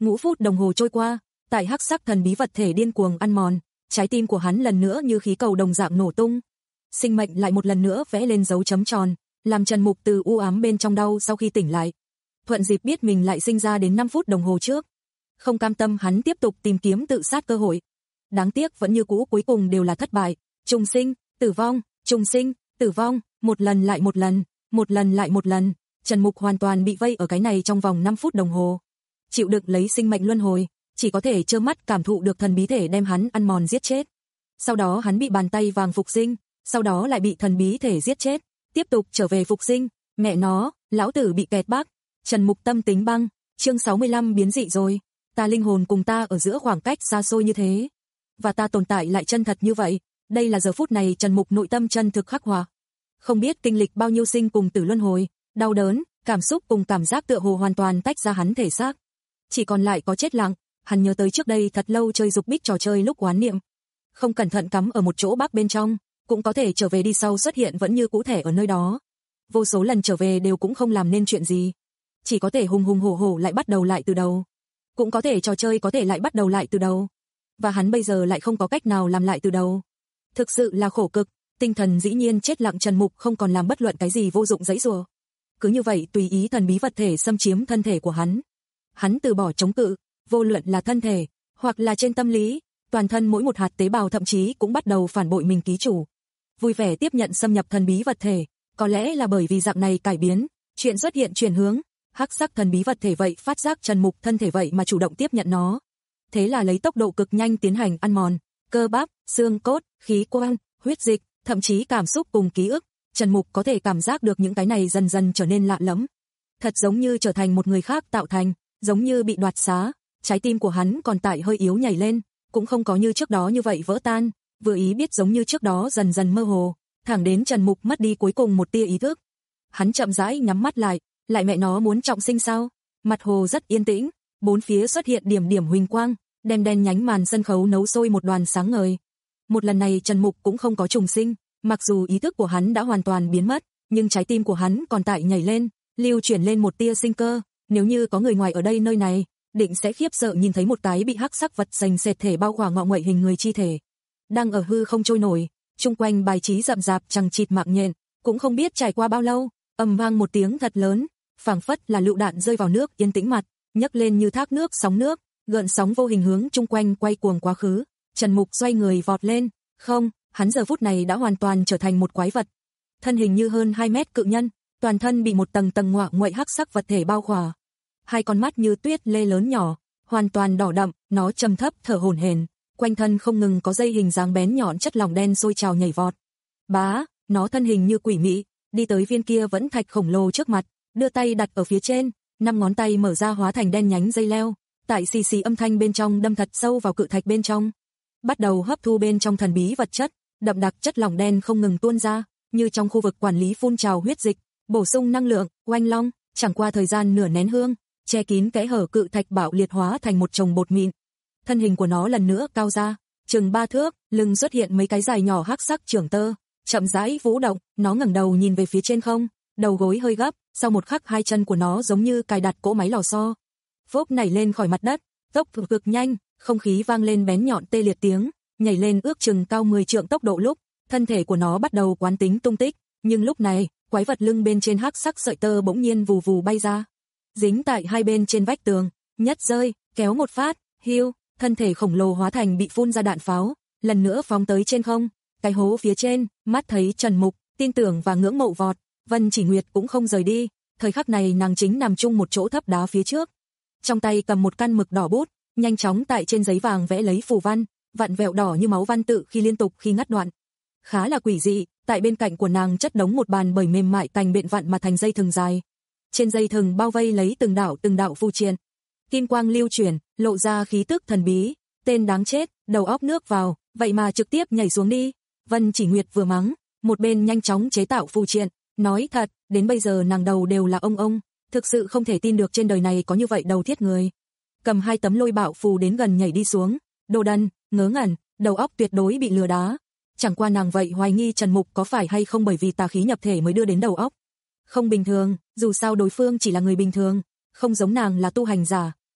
Ngũ phút đồng hồ trôi qua, tại hắc sắc thần bí vật thể điên cuồng ăn mòn, trái tim của hắn lần nữa như khí cầu đồng dạng nổ tung. Sinh mệnh lại một lần nữa vẽ lên dấu chấm tròn, làm Trần Mục từ u ám bên trong đau sau khi tỉnh lại. Thuận dịp biết mình lại sinh ra đến năm phút đồng hồ trước. Không cam tâm, hắn tiếp tục tìm kiếm tự sát cơ hội. Đáng tiếc vẫn như cũ, cuối cùng đều là thất bại. Trùng sinh, tử vong, trùng sinh, tử vong, một lần lại một lần, một lần lại một lần. Trần Mục hoàn toàn bị vây ở cái này trong vòng năm phút đồng hồ. Chịu đựng lấy sinh mệnh luân hồi, chỉ có thể trơ mắt cảm thụ được thần bí thể đem hắn ăn mòn giết chết. Sau đó hắn bị bàn tay vàng phục sinh, sau đó lại bị thần bí thể giết chết, tiếp tục trở về phục sinh. Mẹ nó, lão tử bị kẹt bác. Trần Mục tâm tính băng. Chương sáu mươi lăm biến dị rồi. Ta linh hồn cùng ta ở giữa khoảng cách xa xôi như thế, và ta tồn tại lại chân thật như vậy. Đây là giờ phút này Trần Mục nội tâm chân thực khắc họa. Không biết kinh lịch bao nhiêu sinh cùng tử luân hồi, đau đớn, cảm xúc cùng cảm giác tựa hồ hoàn toàn tách ra hắn thể xác. Chỉ còn lại có chết lặng. Hắn nhớ tới trước đây thật lâu chơi dục bích trò chơi lúc oán niệm, không cẩn thận cắm ở một chỗ bắc bên trong, cũng có thể trở về đi sau xuất hiện vẫn như cũ thể ở nơi đó. Vô số lần trở về đều cũng không làm nên chuyện gì, chỉ có thể hùng hùng hổ hổ lại bắt đầu lại từ đầu. Cũng có thể trò chơi có thể lại bắt đầu lại từ đầu, và hắn bây giờ lại không có cách nào làm lại từ đầu. Thực sự là khổ cực, tinh thần dĩ nhiên chết lặng. Trần Mục không còn làm bất luận cái gì vô dụng giãy giụa. Cứ như vậy tùy ý thần bí vật thể xâm chiếm thân thể của hắn. Hắn từ bỏ chống cự, vô luận là thân thể, hoặc là trên tâm lý, toàn thân mỗi một hạt tế bào thậm chí cũng bắt đầu phản bội mình ký chủ. Vui vẻ tiếp nhận xâm nhập thần bí vật thể, có lẽ là bởi vì dạng này cải biến, chuyện xuất hiện chuyển hướng, hắc sắc thần bí vật thể vậy phát giác Trần Mục thân thể vậy mà chủ động tiếp nhận nó. Thế là lấy tốc độ cực nhanh tiến hành ăn mòn, cơ bắp, xương cốt, khí quan, huyết dịch, thậm chí cảm xúc cùng ký ức. Trần Mục có thể cảm giác được những cái này dần dần trở nên lạ lẫm. Thật giống như trở thành một người khác tạo thành, giống như bị đoạt xá. Trái tim của hắn còn tại hơi yếu nhảy lên, cũng không có như trước đó như vậy vỡ tan, vừa ý biết giống như trước đó dần dần mơ hồ, thẳng đến Trần Mục mất đi cuối cùng một tia ý thức. Hắn chậm rãi nhắm mắt lại, lại mẹ nó muốn trọng sinh sao? Mặt hồ rất yên tĩnh, bốn phía xuất hiện điểm điểm huỳnh quang, đen đen nhánh màn sân khấu nấu sôi một đoàn sáng ngời. Một lần này Trần Mục cũng không có trùng sinh, mặc dù ý thức của hắn đã hoàn toàn biến mất, nhưng trái tim của hắn còn tại nhảy lên, lưu chuyển lên một tia sinh cơ. Nếu như có người ngoài ở đây nơi này, định sẽ khiếp sợ nhìn thấy một cái bị hắc sắc vật sành sệt thể bao khỏa ngọ nguậy hình người chi thể, đang ở hư không trôi nổi, chung quanh bài trí rậm rạp chằng chịt mạng nhện, cũng không biết trải qua bao lâu, ầm vang một tiếng thật lớn, phảng phất là lựu đạn rơi vào nước yên tĩnh mặt, nhấc lên như thác nước sóng nước, gợn sóng vô hình hướng chung quanh quay cuồng quá khứ. Trần Mục xoay người vọt lên, không, hắn giờ phút này đã hoàn toàn trở thành một quái vật, thân hình như hơn hai mét cự nhân, toàn thân bị một tầng tầng ngoạ nguậy hắc sắc vật thể bao khỏa. Hai con mắt như tuyết lê lớn nhỏ, hoàn toàn đỏ đậm, nó trầm thấp thở hổn hển, quanh thân không ngừng có dây hình dáng bén nhọn chất lỏng đen sôi trào nhảy vọt. Bá, nó thân hình như quỷ mị, đi tới viên kia vẫn thạch khổng lồ trước mặt, đưa tay đặt ở phía trên, năm ngón tay mở ra hóa thành đen nhánh dây leo, tại xì xì âm thanh bên trong đâm thật sâu vào cự thạch bên trong, bắt đầu hấp thu bên trong thần bí vật chất, đậm đặc chất lỏng đen không ngừng tuôn ra, như trong khu vực quản lý phun trào huyết dịch, bổ sung năng lượng. Oanh long, chẳng qua thời gian nửa nén hương, che kín kẽ hở cự thạch bạo liệt hóa thành một chồng bột mịn. Thân hình của nó lần nữa cao ra, chừng ba thước, lưng xuất hiện mấy cái dài nhỏ hắc sắc trưởng tơ, chậm rãi vũ động, nó ngẩng đầu nhìn về phía trên không, đầu gối hơi gấp, sau một khắc hai chân của nó giống như cài đặt cỗ máy lò xo, phốp nảy lên khỏi mặt đất, tốc độ cực nhanh, không khí vang lên bén nhọn tê liệt tiếng, nhảy lên ước chừng cao mười trượng tốc độ lúc, thân thể của nó bắt đầu quán tính tung tích, nhưng lúc này, quái vật lưng bên trên hắc sắc sợi tơ bỗng nhiên vù vù bay ra, dính tại hai bên trên vách tường, nhất rơi, kéo một phát, hiu, thân thể khổng lồ hóa thành bị phun ra đạn pháo, lần nữa phóng tới trên không, cái hố phía trên, mắt thấy Trần Mục, tin tưởng và ngưỡng mộ vọt, Vân Chỉ Nguyệt cũng không rời đi, thời khắc này nàng chính nằm chung một chỗ thấp đá phía trước, trong tay cầm một căn mực đỏ bút, nhanh chóng tại trên giấy vàng vẽ lấy phù văn, vặn vẹo đỏ như máu văn tự khi liên tục khi ngắt đoạn. Khá là quỷ dị, tại bên cạnh của nàng chất đống một bàn bởi mềm mại cành biện vặn mà thành dây thừng dài. Trên dây thừng bao vây lấy từng đạo từng đạo phù triện. Kim quang lưu chuyển, lộ ra khí tức thần bí, tên đáng chết, đầu óc nước vào, vậy mà trực tiếp nhảy xuống đi. Vân Chỉ Nguyệt vừa mắng, một bên nhanh chóng chế tạo phù triện, nói thật, đến bây giờ nàng đầu đều là ông ông, thực sự không thể tin được trên đời này có như vậy đầu thiết người. Cầm hai tấm lôi bạo phù đến gần nhảy đi xuống, đồ đần, ngớ ngẩn, đầu óc tuyệt đối bị lừa đá. Chẳng qua nàng vậy hoài nghi Trần Mục có phải hay không bởi vì tà khí nhập thể mới đưa đến đầu óc không bình thường, dù sao đối phương chỉ là người bình thường, không giống nàng là tu hành giả,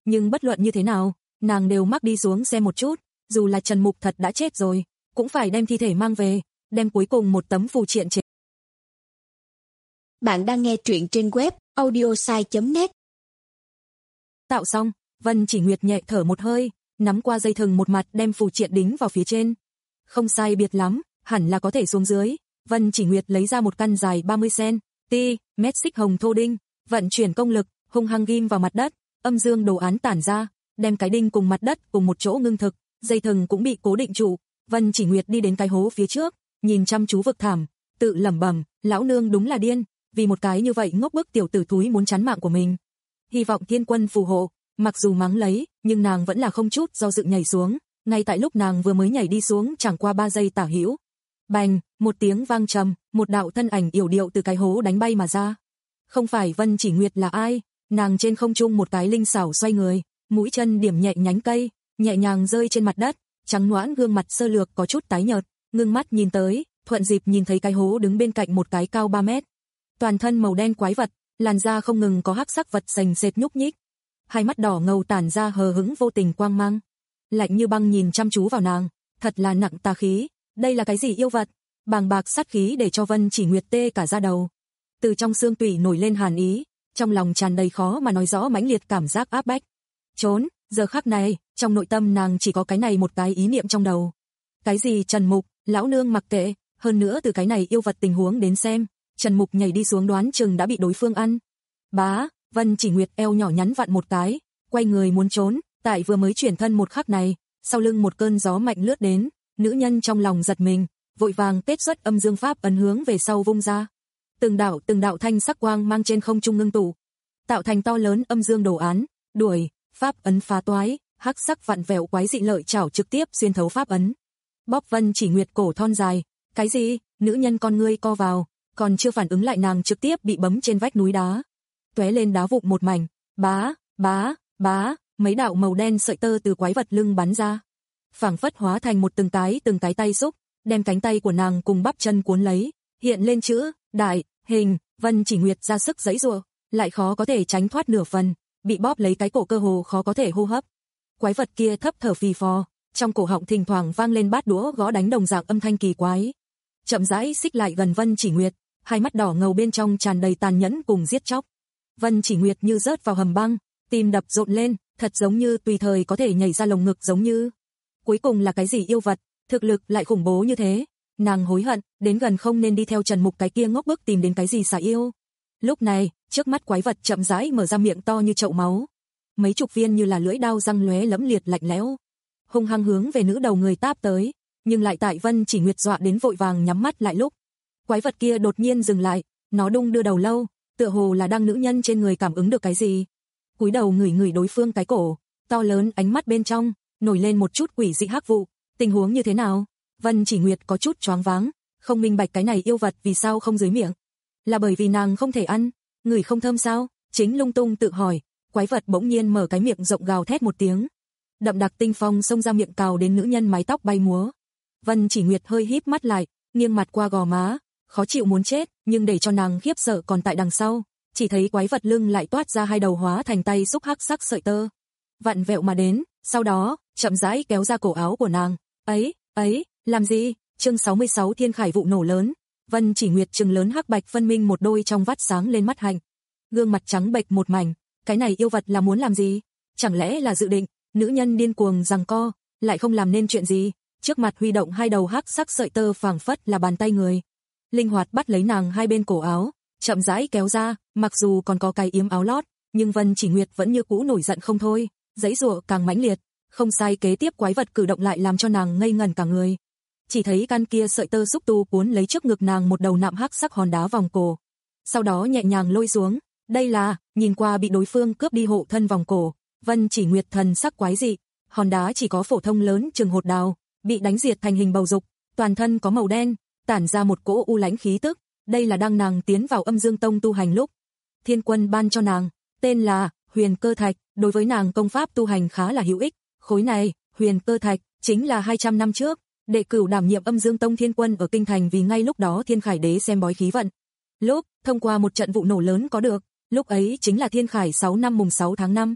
nhưng bất luận như thế nào, nàng đều mắc đi xuống xem một chút, dù là Trần Mục thật đã chết rồi, cũng phải đem thi thể mang về, đem cuối cùng một tấm phù triện chế. Bạn đang nghe truyện trên web audiosai chấm net. Tạo xong, Vân Chỉ Nguyệt nhẹ thở một hơi, nắm qua dây thừng một mặt đem phù triện đính vào phía trên. Không sai biệt lắm, hẳn là có thể xuống dưới. Vân Chỉ Nguyệt lấy ra một căn dài ba mươi xăng-ti-mét xích hồng thô đinh, vận chuyển công lực, hung hăng ghim vào mặt đất, âm dương đồ án tản ra, đem cái đinh cùng mặt đất cùng một chỗ ngưng thực, dây thừng cũng bị cố định trụ. Vân Chỉ Nguyệt đi đến cái hố phía trước, nhìn chăm chú vực thẳm, tự lẩm bẩm, lão nương đúng là điên, vì một cái như vậy ngốc bức tiểu tử thúi muốn chán mạng của mình. Hy vọng Thiên Quân phù hộ, mặc dù mắng lấy, nhưng nàng vẫn là không chút do dự nhảy xuống, ngay tại lúc nàng vừa mới nhảy đi xuống chẳng qua ba giây tả hữu. Bành, một tiếng vang trầm, một đạo thân ảnh yểu điệu từ cái hố đánh bay mà ra. Không phải Vân Chỉ Nguyệt là ai, nàng trên không trung một cái linh xảo xoay người, mũi chân điểm nhẹ nhánh cây, nhẹ nhàng rơi trên mặt đất, trắng nõn gương mặt sơ lược có chút tái nhợt, ngưng mắt nhìn tới, thuận dịp nhìn thấy cái hố đứng bên cạnh một cái cao ba mét. Toàn thân màu đen quái vật, làn da không ngừng có hắc sắc vật sành sệt nhúc nhích. Hai mắt đỏ ngầu tản ra hờ hững vô tình quang mang. Lạnh như băng nhìn chăm chú vào nàng, thật là nặng tà khí, đây là cái gì yêu vật? Bàng bạc sát khí để cho Vân Chỉ Nguyệt tê cả da đầu. Từ trong xương tủy nổi lên hàn ý, trong lòng tràn đầy khó mà nói rõ mãnh liệt cảm giác áp bách. Trốn, giờ khắc này, trong nội tâm nàng chỉ có cái này một cái ý niệm trong đầu. Cái gì Trần Mục, lão nương mặc kệ, hơn nữa từ cái này yêu vật tình huống đến xem, Trần Mục nhảy đi xuống đoán chừng đã bị đối phương ăn. Bá, Vân Chỉ Nguyệt eo nhỏ nhắn vặn một cái, quay người muốn trốn, tại vừa mới chuyển thân một khắc này, sau lưng một cơn gió mạnh lướt đến, nữ nhân trong lòng giật mình, vội vàng kết xuất âm dương pháp ấn hướng về sau vung ra. Từng đạo từng đạo thanh sắc quang mang trên không trung ngưng tụ, tạo thành to lớn âm dương đồ án, đuổi, pháp ấn phá toái, hắc sắc vặn vẹo quái dị lợi chảo trực tiếp xuyên thấu pháp ấn. Bóp Vân Chỉ Nguyệt cổ thon dài, cái gì? Nữ nhân con ngươi co vào, còn chưa phản ứng lại nàng trực tiếp bị bấm trên vách núi đá. Tóe lên đá vụn một mảnh, bá, bá, bá, mấy đạo màu đen sợi tơ từ quái vật lưng bắn ra. Phảng phất hóa thành một từng cái từng cái tay xúc, đem cánh tay của nàng cùng bắp chân cuốn lấy, hiện lên chữ, đại, hình, Vân Chỉ Nguyệt ra sức giãy giụa, lại khó có thể tránh thoát nửa phần, bị bóp lấy cái cổ cơ hồ khó có thể hô hấp. Quái vật kia thấp thở phì phò, trong cổ họng thỉnh thoảng vang lên bát đũa gõ đánh đồng dạng âm thanh kỳ quái. Chậm rãi xích lại gần Vân Chỉ Nguyệt, hai mắt đỏ ngầu bên trong tràn đầy tàn nhẫn cùng giết chóc. Vân Chỉ Nguyệt như rớt vào hầm băng, tim đập rộn lên, thật giống như tùy thời có thể nhảy ra lồng ngực giống như. Cuối cùng là cái gì yêu vật, thực lực lại khủng bố như thế. Nàng hối hận, đến gần không nên đi theo Trần Mục cái kia ngốc bức tìm đến cái gì xà yêu. Lúc này, trước mắt quái vật chậm rãi mở ra miệng to như chậu máu. Mấy chục viên như là lưỡi đao răng lóe lẫm liệt lạnh lẽo, hung hăng hướng về nữ đầu người táp tới, nhưng lại tại Vân Chỉ Nguyệt dọa đến vội vàng nhắm mắt lại lúc. Quái vật kia đột nhiên dừng lại, nó đung đưa đầu lâu, tựa hồ là đang nữ nhân trên người cảm ứng được cái gì. Cúi đầu ngửi ngửi đối phương cái cổ, to lớn ánh mắt bên trong, nổi lên một chút quỷ dị hắc vụ, tình huống như thế nào? Vân Chỉ Nguyệt có chút choáng váng, không minh bạch cái này yêu vật vì sao không dưới miệng. Là bởi vì nàng không thể ăn, ngửi không thơm sao? Chính lung tung tự hỏi, quái vật bỗng nhiên mở cái miệng rộng gào thét một tiếng. Đậm đặc tinh phong xông ra miệng cào đến nữ nhân mái tóc bay múa. Vân Chỉ Nguyệt hơi híp mắt lại, nghiêng mặt qua gò má, khó chịu muốn chết, nhưng để cho nàng khiếp sợ còn tại đằng sau, chỉ thấy quái vật lưng lại toát ra hai đầu hóa thành tay xúc hắc sắc sợi tơ, vặn vẹo mà đến, sau đó, chậm rãi kéo ra cổ áo của nàng. Ấy, ấy, làm gì? Chương sáu mươi sáu Thiên Khải vụ nổ lớn. Vân Chỉ Nguyệt trừng lớn hắc bạch phân minh một đôi trong vắt sáng lên mắt hạnh, gương mặt trắng bệch một mảnh, cái này yêu vật là muốn làm gì? Chẳng lẽ là dự định, nữ nhân điên cuồng giằng co, lại không làm nên chuyện gì, trước mặt huy động hai đầu hắc sắc sợi tơ phảng phất là bàn tay người, linh hoạt bắt lấy nàng hai bên cổ áo, chậm rãi kéo ra, mặc dù còn có cái yếm áo lót, nhưng Vân Chỉ Nguyệt vẫn như cũ nổi giận không thôi, giãy giụa càng mãnh liệt, không sai kế tiếp quái vật cử động lại làm cho nàng ngây ngẩn cả người. Chỉ thấy căn kia sợi tơ xúc tu cuốn lấy trước ngực nàng một đầu nạm hắc sắc hòn đá vòng cổ, sau đó nhẹ nhàng lôi xuống, đây là, nhìn qua bị đối phương cướp đi hộ thân vòng cổ, Vân Chỉ Nguyệt thần sắc quái dị, hòn đá chỉ có phổ thông lớn chừng hột đào, bị đánh diệt thành hình bầu dục, toàn thân có màu đen, tản ra một cỗ u lãnh khí tức, đây là đang nàng tiến vào Âm Dương Tông tu hành lúc Thiên Quân ban cho nàng, tên là Huyền Cơ Thạch, đối với nàng công pháp tu hành khá là hữu ích, khối này, Huyền Cơ Thạch, chính là hai trăm năm trước, đệ cửu đảm nhiệm Âm Dương Tông Thiên Quân ở kinh thành vì ngay lúc đó Thiên Khải Đế xem bói khí vận. Lúc thông qua một trận vụ nổ lớn có được, lúc ấy chính là Thiên Khải sáu năm mùng sáu tháng năm.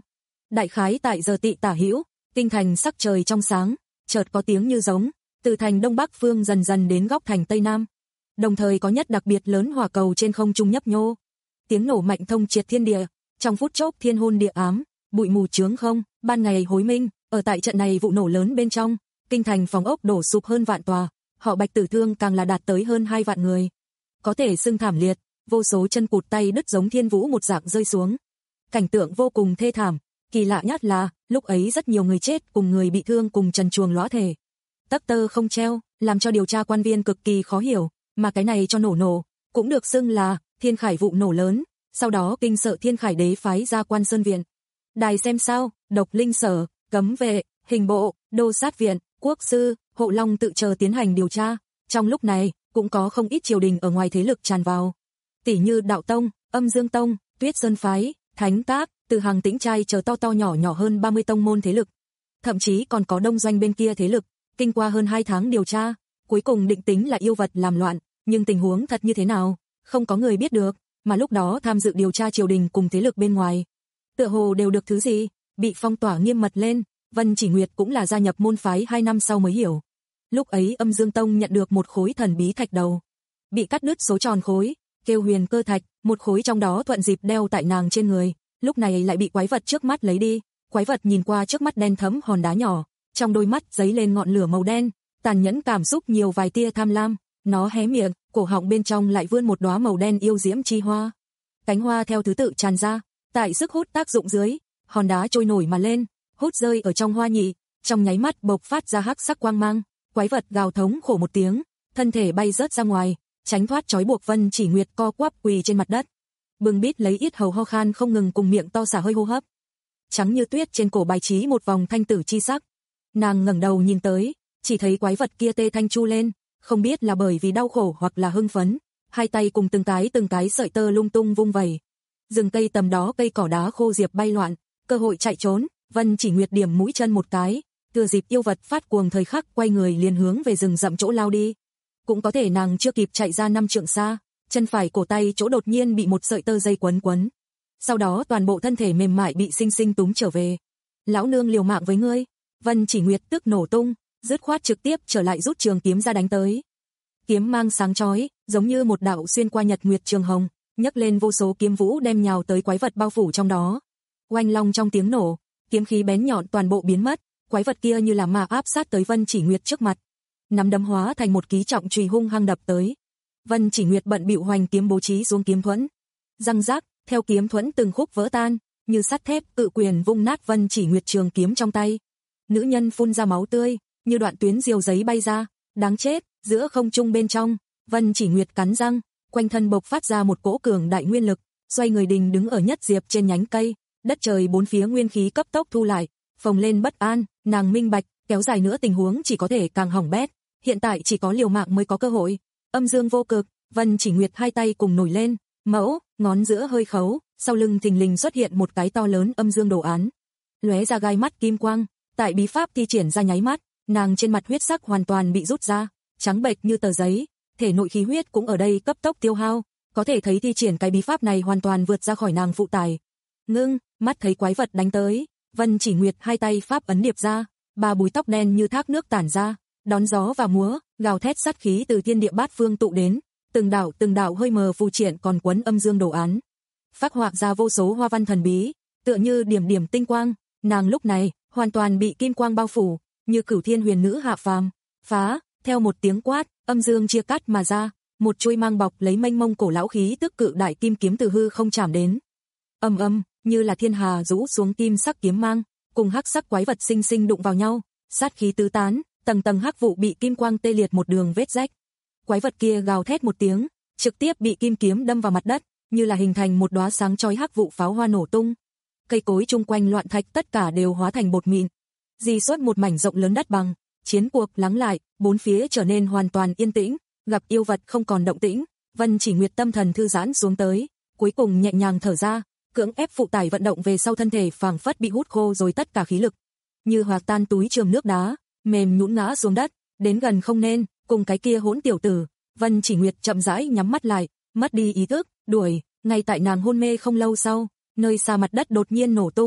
Đại khái tại giờ tị tả hữu, kinh thành sắc trời trong sáng, chợt có tiếng như giống, từ thành đông bắc phương dần dần đến góc thành tây nam. Đồng thời có nhất đặc biệt lớn hỏa cầu trên không trung nhấp nhô. Tiếng nổ mạnh thông triệt thiên địa, trong phút chốc thiên hôn địa ám, bụi mù chướng không, ban ngày hối minh, ở tại trận này vụ nổ lớn bên trong, kinh thành phòng ốc đổ sụp hơn vạn tòa, họ Bạch tử thương càng là đạt tới hơn hai vạn người. Có thể xưng thảm liệt, vô số chân cụt tay đứt giống thiên vũ một dạng rơi xuống. Cảnh tượng vô cùng thê thảm, kỳ lạ nhất là, lúc ấy rất nhiều người chết cùng người bị thương cùng trần truồng lõa thể. Tấc tơ không treo, làm cho điều tra quan viên cực kỳ khó hiểu, mà cái này cho nổ nổ, cũng được xưng là Thiên Khải vụ nổ lớn, sau đó kinh sợ Thiên Khải đế phái ra Quan Sơn viện. Đài xem sao, Độc Linh sở, Cấm vệ, Hình bộ, Đô sát viện, Quốc sư, Hộ Long tự chờ tiến hành điều tra. Trong lúc này, cũng có không ít triều đình ở ngoài thế lực tràn vào. Tỷ như Đạo Tông, Âm Dương Tông, Tuyết Sơn phái, Thánh Các, Từ Hàng Tĩnh trai chờ to to nhỏ nhỏ hơn ba mươi tông môn thế lực. Thậm chí còn có Đông Doanh bên kia thế lực, kinh qua hơn hai tháng điều tra, cuối cùng định tính là yêu vật làm loạn, nhưng tình huống thật như thế nào, không có người biết được, mà lúc đó tham dự điều tra triều đình cùng thế lực bên ngoài. Tựa hồ đều được thứ gì, bị phong tỏa nghiêm mật lên, Vân Chỉ Nguyệt cũng là gia nhập môn phái hai năm sau mới hiểu. Lúc ấy Âm Dương Tông nhận được một khối thần bí thạch đầu, bị cắt đứt số tròn khối, kêu huyền cơ thạch, một khối trong đó thuận dịp đeo tại nàng trên người, lúc này lại bị quái vật trước mắt lấy đi. Quái vật nhìn qua trước mắt đen thẫm hòn đá nhỏ, trong đôi mắt giấy lên ngọn lửa màu đen, tàn nhẫn cảm xúc nhiều vài tia tham lam, nó hé miệng, cổ họng bên trong lại vươn một đóa màu đen yêu diễm chi hoa. Cánh hoa theo thứ tự tràn ra, tại sức hút tác dụng dưới, hòn đá trôi nổi mà lên, hút rơi ở trong hoa nhị, trong nháy mắt bộc phát ra hắc sắc quang mang, quái vật gào thống khổ một tiếng, thân thể bay rớt ra ngoài, tránh thoát trói buộc. Vân Chỉ Nguyệt co quắp quỳ trên mặt đất, bưng bít lấy yết hầu ho khan không ngừng cùng miệng to xả hơi hô hấp. Trắng như tuyết trên cổ bài trí một vòng thanh tử chi sắc. Nàng ngẩng đầu nhìn tới, chỉ thấy quái vật kia tê thanh chu lên, không biết là bởi vì đau khổ hoặc là hưng phấn, hai tay cùng từng cái từng cái sợi tơ lung tung vung vẩy. Rừng cây tầm đó cây cỏ đá khô diệp bay loạn, cơ hội chạy trốn, Vân Chỉ Nguyệt điểm mũi chân một cái, thừa dịp yêu vật phát cuồng thời khắc quay người liền hướng về rừng rậm chỗ lao đi. Cũng có thể nàng chưa kịp chạy ra năm trượng xa, chân phải cổ tay chỗ đột nhiên bị một sợi tơ dây quấn quấn. Sau đó toàn bộ thân thể mềm mại bị sinh sinh túm trở về. Lão nương liều mạng với ngươi. Vân Chỉ Nguyệt tức nổ tung, dứt khoát trực tiếp trở lại rút trường kiếm ra đánh tới. Kiếm mang sáng chói, giống như một đạo xuyên qua nhật nguyệt trường hồng, nhấc lên vô số kiếm vũ đem nhào tới quái vật bao phủ trong đó. Oanh long trong tiếng nổ, kiếm khí bén nhọn toàn bộ biến mất, quái vật kia như là ma áp sát tới Vân Chỉ Nguyệt trước mặt. Nắm đấm hóa thành một ký trọng chùy hung hăng đập tới. Vân Chỉ Nguyệt bận bịu hoành kiếm bố trí xuống kiếm thuẫn. Răng rác, theo kiếm thuẫn từng khúc vỡ tan, như sắt thép cự quyền vung nát Vân Chỉ Nguyệt trường kiếm trong tay. Nữ nhân phun ra máu tươi, như đoạn tuyến diều giấy bay ra, đáng chết. Giữa không trung bên trong, Vân Chỉ Nguyệt cắn răng, quanh thân bộc phát ra một cỗ cường đại nguyên lực, xoay người đình đứng ở nhất diệp trên nhánh cây, đất trời bốn phía nguyên khí cấp tốc thu lại, phồng lên bất an, nàng minh bạch, kéo dài nữa tình huống chỉ có thể càng hỏng bét, hiện tại chỉ có liều mạng mới có cơ hội. Âm dương vô cực, Vân Chỉ Nguyệt hai tay cùng nổi lên, mẫu, ngón giữa hơi khấu, sau lưng thình lình xuất hiện một cái to lớn âm dương đồ án, lóe ra gai mắt kim quang, tại bí pháp thi triển ra nháy mắt, nàng trên mặt huyết sắc hoàn toàn bị rút ra, trắng bệch như tờ giấy, thể nội khí huyết cũng ở đây cấp tốc tiêu hao, có thể thấy thi triển cái bí pháp này hoàn toàn vượt ra khỏi nàng phụ tải. Ngưng, mắt thấy quái vật đánh tới, Vân Chỉ Nguyệt hai tay pháp ấn điệp ra, ba búi tóc đen như thác nước tản ra, đón gió và múa, gào thét sát khí từ thiên địa bát phương tụ đến, từng đạo từng đạo hơi mờ phù triển còn quấn âm dương đồ án, phác họa ra vô số hoa văn thần bí, tựa như điểm điểm tinh quang. Nàng lúc này hoàn toàn bị kim quang bao phủ, như cửu thiên huyền nữ hạ phàm. Phá, theo một tiếng quát, âm dương chia cắt mà ra, một chuôi mang bọc lấy mênh mông cổ lão khí tức cự đại kim kiếm từ hư không chạm đến. Âm âm, như là thiên hà rũ xuống kim sắc kiếm mang, cùng hắc sắc quái vật sinh sinh đụng vào nhau, sát khí tứ tán, tầng tầng hắc vụ bị kim quang tê liệt một đường vết rách. Quái vật kia gào thét một tiếng, trực tiếp bị kim kiếm đâm vào mặt đất, như là hình thành một đóa sáng chói hắc vụ pháo hoa nổ tung. Cây cối chung quanh loạn thạch tất cả đều hóa thành bột mịn. Di xuất một mảnh rộng lớn đất bằng, chiến cuộc lắng lại, bốn phía trở nên hoàn toàn yên tĩnh, gặp yêu vật không còn động tĩnh, Vân Chỉ Nguyệt tâm thần thư giãn xuống tới, cuối cùng nhẹ nhàng thở ra, cưỡng ép phụ tải vận động về sau thân thể phảng phất bị hút khô rồi tất cả khí lực, như hòa tan túi trường nước đá, mềm nhũn ngã xuống đất, đến gần không nên, cùng cái kia hỗn tiểu tử. Vân Chỉ Nguyệt chậm rãi nhắm mắt lại, mất đi ý thức, đuổi, ngay tại nàng hôn mê không lâu sau, nơi xa mặt đất đột nhiên nổ tung,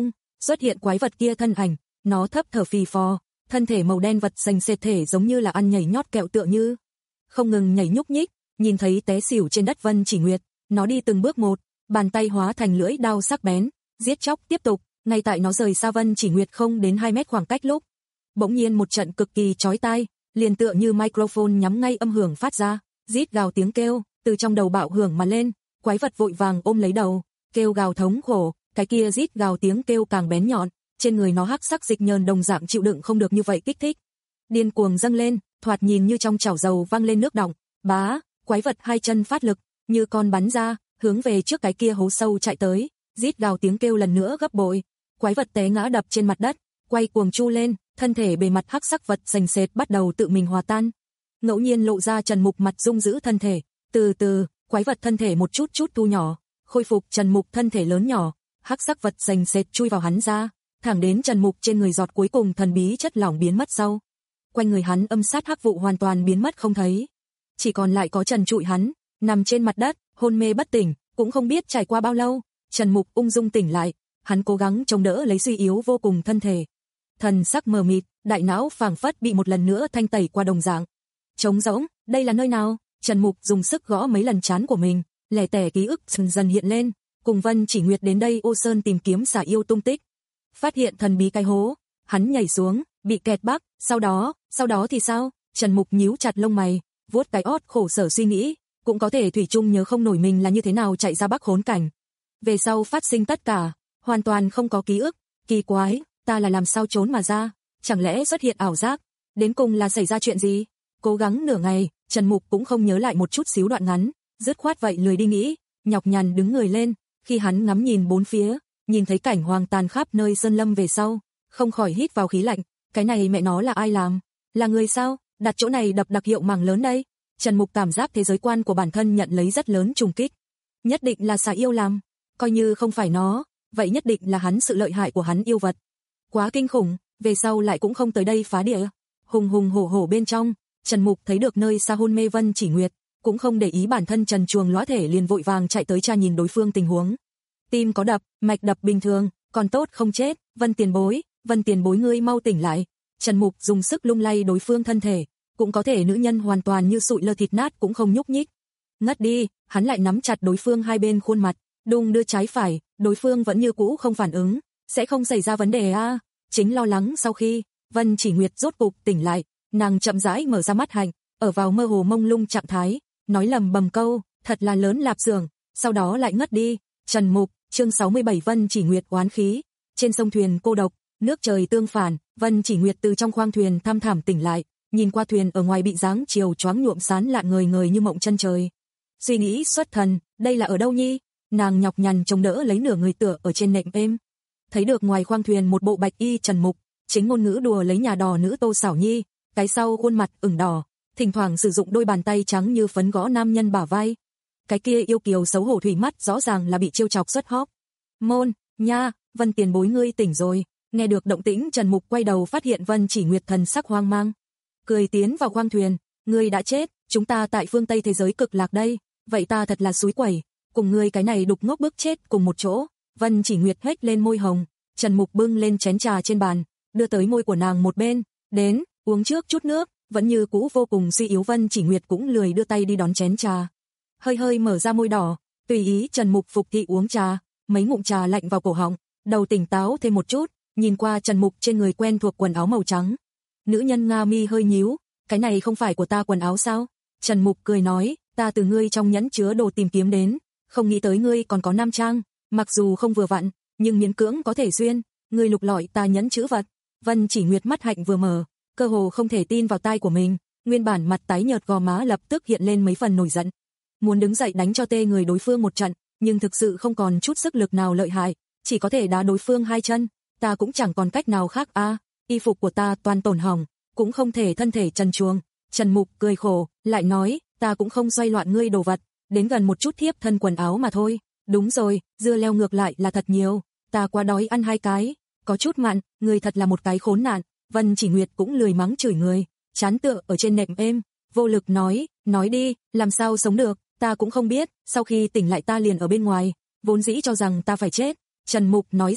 xuất hiện quái vật kia thân ảnh, nó thấp thở phì phò, thân thể màu đen vật sành sệt thể giống như là ăn nhảy nhót kẹo tựa như không ngừng nhảy nhúc nhích, nhìn thấy té xỉu trên đất Vân Chỉ Nguyệt, nó đi từng bước một, bàn tay hóa thành lưỡi đao sắc bén, giết chóc tiếp tục, ngay tại nó rời xa Vân Chỉ Nguyệt không đến hai mét khoảng cách lúc, bỗng nhiên một trận cực kỳ chói tai, liền tựa như microphone nhắm ngay âm hưởng phát ra, rít gào tiếng kêu từ trong đầu bạo hưởng mà lên, quái vật vội vàng ôm lấy đầu, kêu gào thống khổ, cái kia rít gào tiếng kêu càng bén nhọn, trên người nó hắc sắc dịch nhờn đồng dạng chịu đựng không được như vậy kích thích, điên cuồng dâng lên, thoạt nhìn như trong chảo dầu vang lên nước đọng, bá, quái vật hai chân phát lực, như con bắn ra, hướng về trước cái kia hố sâu chạy tới, rít gào tiếng kêu lần nữa gấp bội, quái vật té ngã đập trên mặt đất, quay cuồng chu lên, thân thể bề mặt hắc sắc vật sành sệt bắt đầu tự mình hòa tan. Ngẫu nhiên lộ ra Trần Mục mặt rung giữ thân thể, từ từ, quái vật thân thể một chút chút thu nhỏ, khôi phục Trần Mục thân thể lớn nhỏ, hắc sắc vật sành sệt chui vào hắn ra, thẳng đến Trần Mục trên người giọt cuối cùng thần bí chất lỏng biến mất sau. Quanh người hắn âm sát hắc vụ hoàn toàn biến mất không thấy, chỉ còn lại có Trần Trụi hắn, nằm trên mặt đất, hôn mê bất tỉnh, cũng không biết trải qua bao lâu, Trần Mục ung dung tỉnh lại, hắn cố gắng chống đỡ lấy suy yếu vô cùng thân thể. Thần sắc mờ mịt, đại não phảng phất bị một lần nữa thanh tẩy qua đồng dạng. Trống rỗng, đây là nơi nào? Trần Mục dùng sức gõ mấy lần trán của mình, lẻ tẻ ký ức dần dần hiện lên, cùng Vân Chỉ Nguyệt đến đây Ô Sơn tìm kiếm xà yêu tung tích. Phát hiện thần bí cái hố, hắn nhảy xuống, bị kẹt bắc, sau đó, sau đó thì sao? Trần Mục nhíu chặt lông mày, vuốt cái ót khổ sở suy nghĩ, cũng có thể thủy chung nhớ không nổi mình là như thế nào chạy ra bắc khốn cảnh. Về sau phát sinh tất cả, hoàn toàn không có ký ức, kỳ quái, ta là làm sao trốn mà ra, chẳng lẽ xuất hiện ảo giác, đến cùng là xảy ra chuyện gì? Cố gắng nửa ngày, Trần Mục cũng không nhớ lại một chút xíu đoạn ngắn, dứt khoát vậy lười đi nghĩ, nhọc nhằn đứng người lên, khi hắn ngắm nhìn bốn phía, nhìn thấy cảnh hoang tàn khắp nơi sơn lâm về sau, không khỏi hít vào khí lạnh, cái này mẹ nó là ai làm? Là người sao? Đặt chỗ này đập đặc hiệu mảng lớn đây. Trần Mục cảm giác thế giới quan của bản thân nhận lấy rất lớn trùng kích. Nhất định là xà yêu làm, coi như không phải nó, vậy nhất định là hắn sự lợi hại của hắn yêu vật. Quá kinh khủng, về sau lại cũng không tới đây phá địa. Hùng hùng hổ hổ bên trong, Trần Mục thấy được nơi xa hôn mê Vân Chỉ Nguyệt, cũng không để ý bản thân trần truồng lóa thể liền vội vàng chạy tới tra nhìn đối phương tình huống. Tim có đập, mạch đập bình thường, còn tốt không chết, Vân tiền bối, Vân tiền bối ngươi mau tỉnh lại. Trần Mục dùng sức lung lay đối phương thân thể, cũng có thể nữ nhân hoàn toàn như sụi lơ thịt nát cũng không nhúc nhích. Ngất đi, hắn lại nắm chặt đối phương hai bên khuôn mặt, đung đưa trái phải, đối phương vẫn như cũ không phản ứng, sẽ không xảy ra vấn đề a. À? Chính lo lắng sau khi Vân Chỉ Nguyệt rốt cục tỉnh lại, nàng chậm rãi mở ra mắt hạnh, ở vào mơ hồ mông lung trạng thái, nói lầm bầm câu, thật là lớn lạp xưởng, sau đó lại ngất đi. Trần Mục, chương sáu mươi bảy Vân Chỉ Nguyệt oán khí. Trên sông thuyền cô độc, nước trời tương phản, Vân Chỉ Nguyệt từ trong khoang thuyền thăm thẳm tỉnh lại, nhìn qua thuyền ở ngoài bị dáng chiều choáng nhuộm sán lạn ngời ngời như mộng chân trời. Suy nghĩ xuất thần, đây là ở đâu nhi? Nàng nhọc nhằn chống đỡ lấy nửa người tựa ở trên nệm êm. Thấy được ngoài khoang thuyền một bộ bạch y Trần Mục, chính ngôn ngữ đùa lấy nhà đò nữ Tô Xảo Nhi, cái sau khuôn mặt ửng đỏ, thỉnh thoảng sử dụng đôi bàn tay trắng như phấn gõ nam nhân bả vai. Cái kia yêu kiều xấu hổ thủy mắt rõ ràng là bị trêu chọc xuất hóp. Môn, nha, Vân tiền bối ngươi tỉnh rồi. Nghe được động tĩnh Trần Mục quay đầu phát hiện Vân Chỉ Nguyệt thần sắc hoang mang. Cười tiến vào khoang thuyền, ngươi đã chết, chúng ta tại phương Tây thế giới cực lạc đây, vậy ta thật là xúi quẩy, cùng ngươi cái này đục ngốc bức chết cùng một chỗ. Vân Chỉ Nguyệt hếch lên môi hồng, Trần Mục bưng lên chén trà trên bàn, đưa tới môi của nàng một bên, đến, uống trước chút nước, vẫn như cũ vô cùng suy yếu Vân Chỉ Nguyệt cũng lười đưa tay đi đón chén trà. Hơi hơi mở ra môi đỏ, tùy ý Trần Mục phục thị uống trà, mấy ngụm trà lạnh vào cổ họng, đầu tỉnh táo thêm một chút, nhìn qua Trần Mục trên người quen thuộc quần áo màu trắng. Nữ nhân Nga mi hơi nhíu, cái này không phải của ta quần áo sao? Trần Mục cười nói, ta từ ngươi trong nhẫn chứa đồ tìm kiếm đến, không nghĩ tới ngươi còn có nam trang, mặc dù không vừa vặn, nhưng miễn cưỡng có thể xuyên, ngươi lục lọi ta nhẫn chữ vật. Vân Chỉ Nguyệt mắt hạnh vừa mở, cơ hồ không thể tin vào tai của mình, nguyên bản mặt tái nhợt gò má lập tức hiện lên mấy phần nổi giận. Muốn đứng dậy đánh cho tê người đối phương một trận, nhưng thực sự không còn chút sức lực nào lợi hại, chỉ có thể đá đối phương hai chân, ta cũng chẳng còn cách nào khác a, à, y phục của ta toàn tổn hỏng, cũng không thể thân thể trần truồng. Trần Mục cười khổ, lại nói, ta cũng không xoay loạn ngươi đồ vật, đến gần một chút thiếp thân quần áo mà thôi. Đúng rồi, dưa leo ngược lại là thật nhiều, ta quá đói ăn hai cái, có chút mặn, ngươi thật là một cái khốn nạn. Vân Chỉ Nguyệt cũng lười mắng chửi người, chán tựa ở trên nệm êm, vô lực nói, nói đi, làm sao sống được, ta cũng không biết, sau khi tỉnh lại ta liền ở bên ngoài, vốn dĩ cho rằng ta phải chết. Trần Mục nói ra,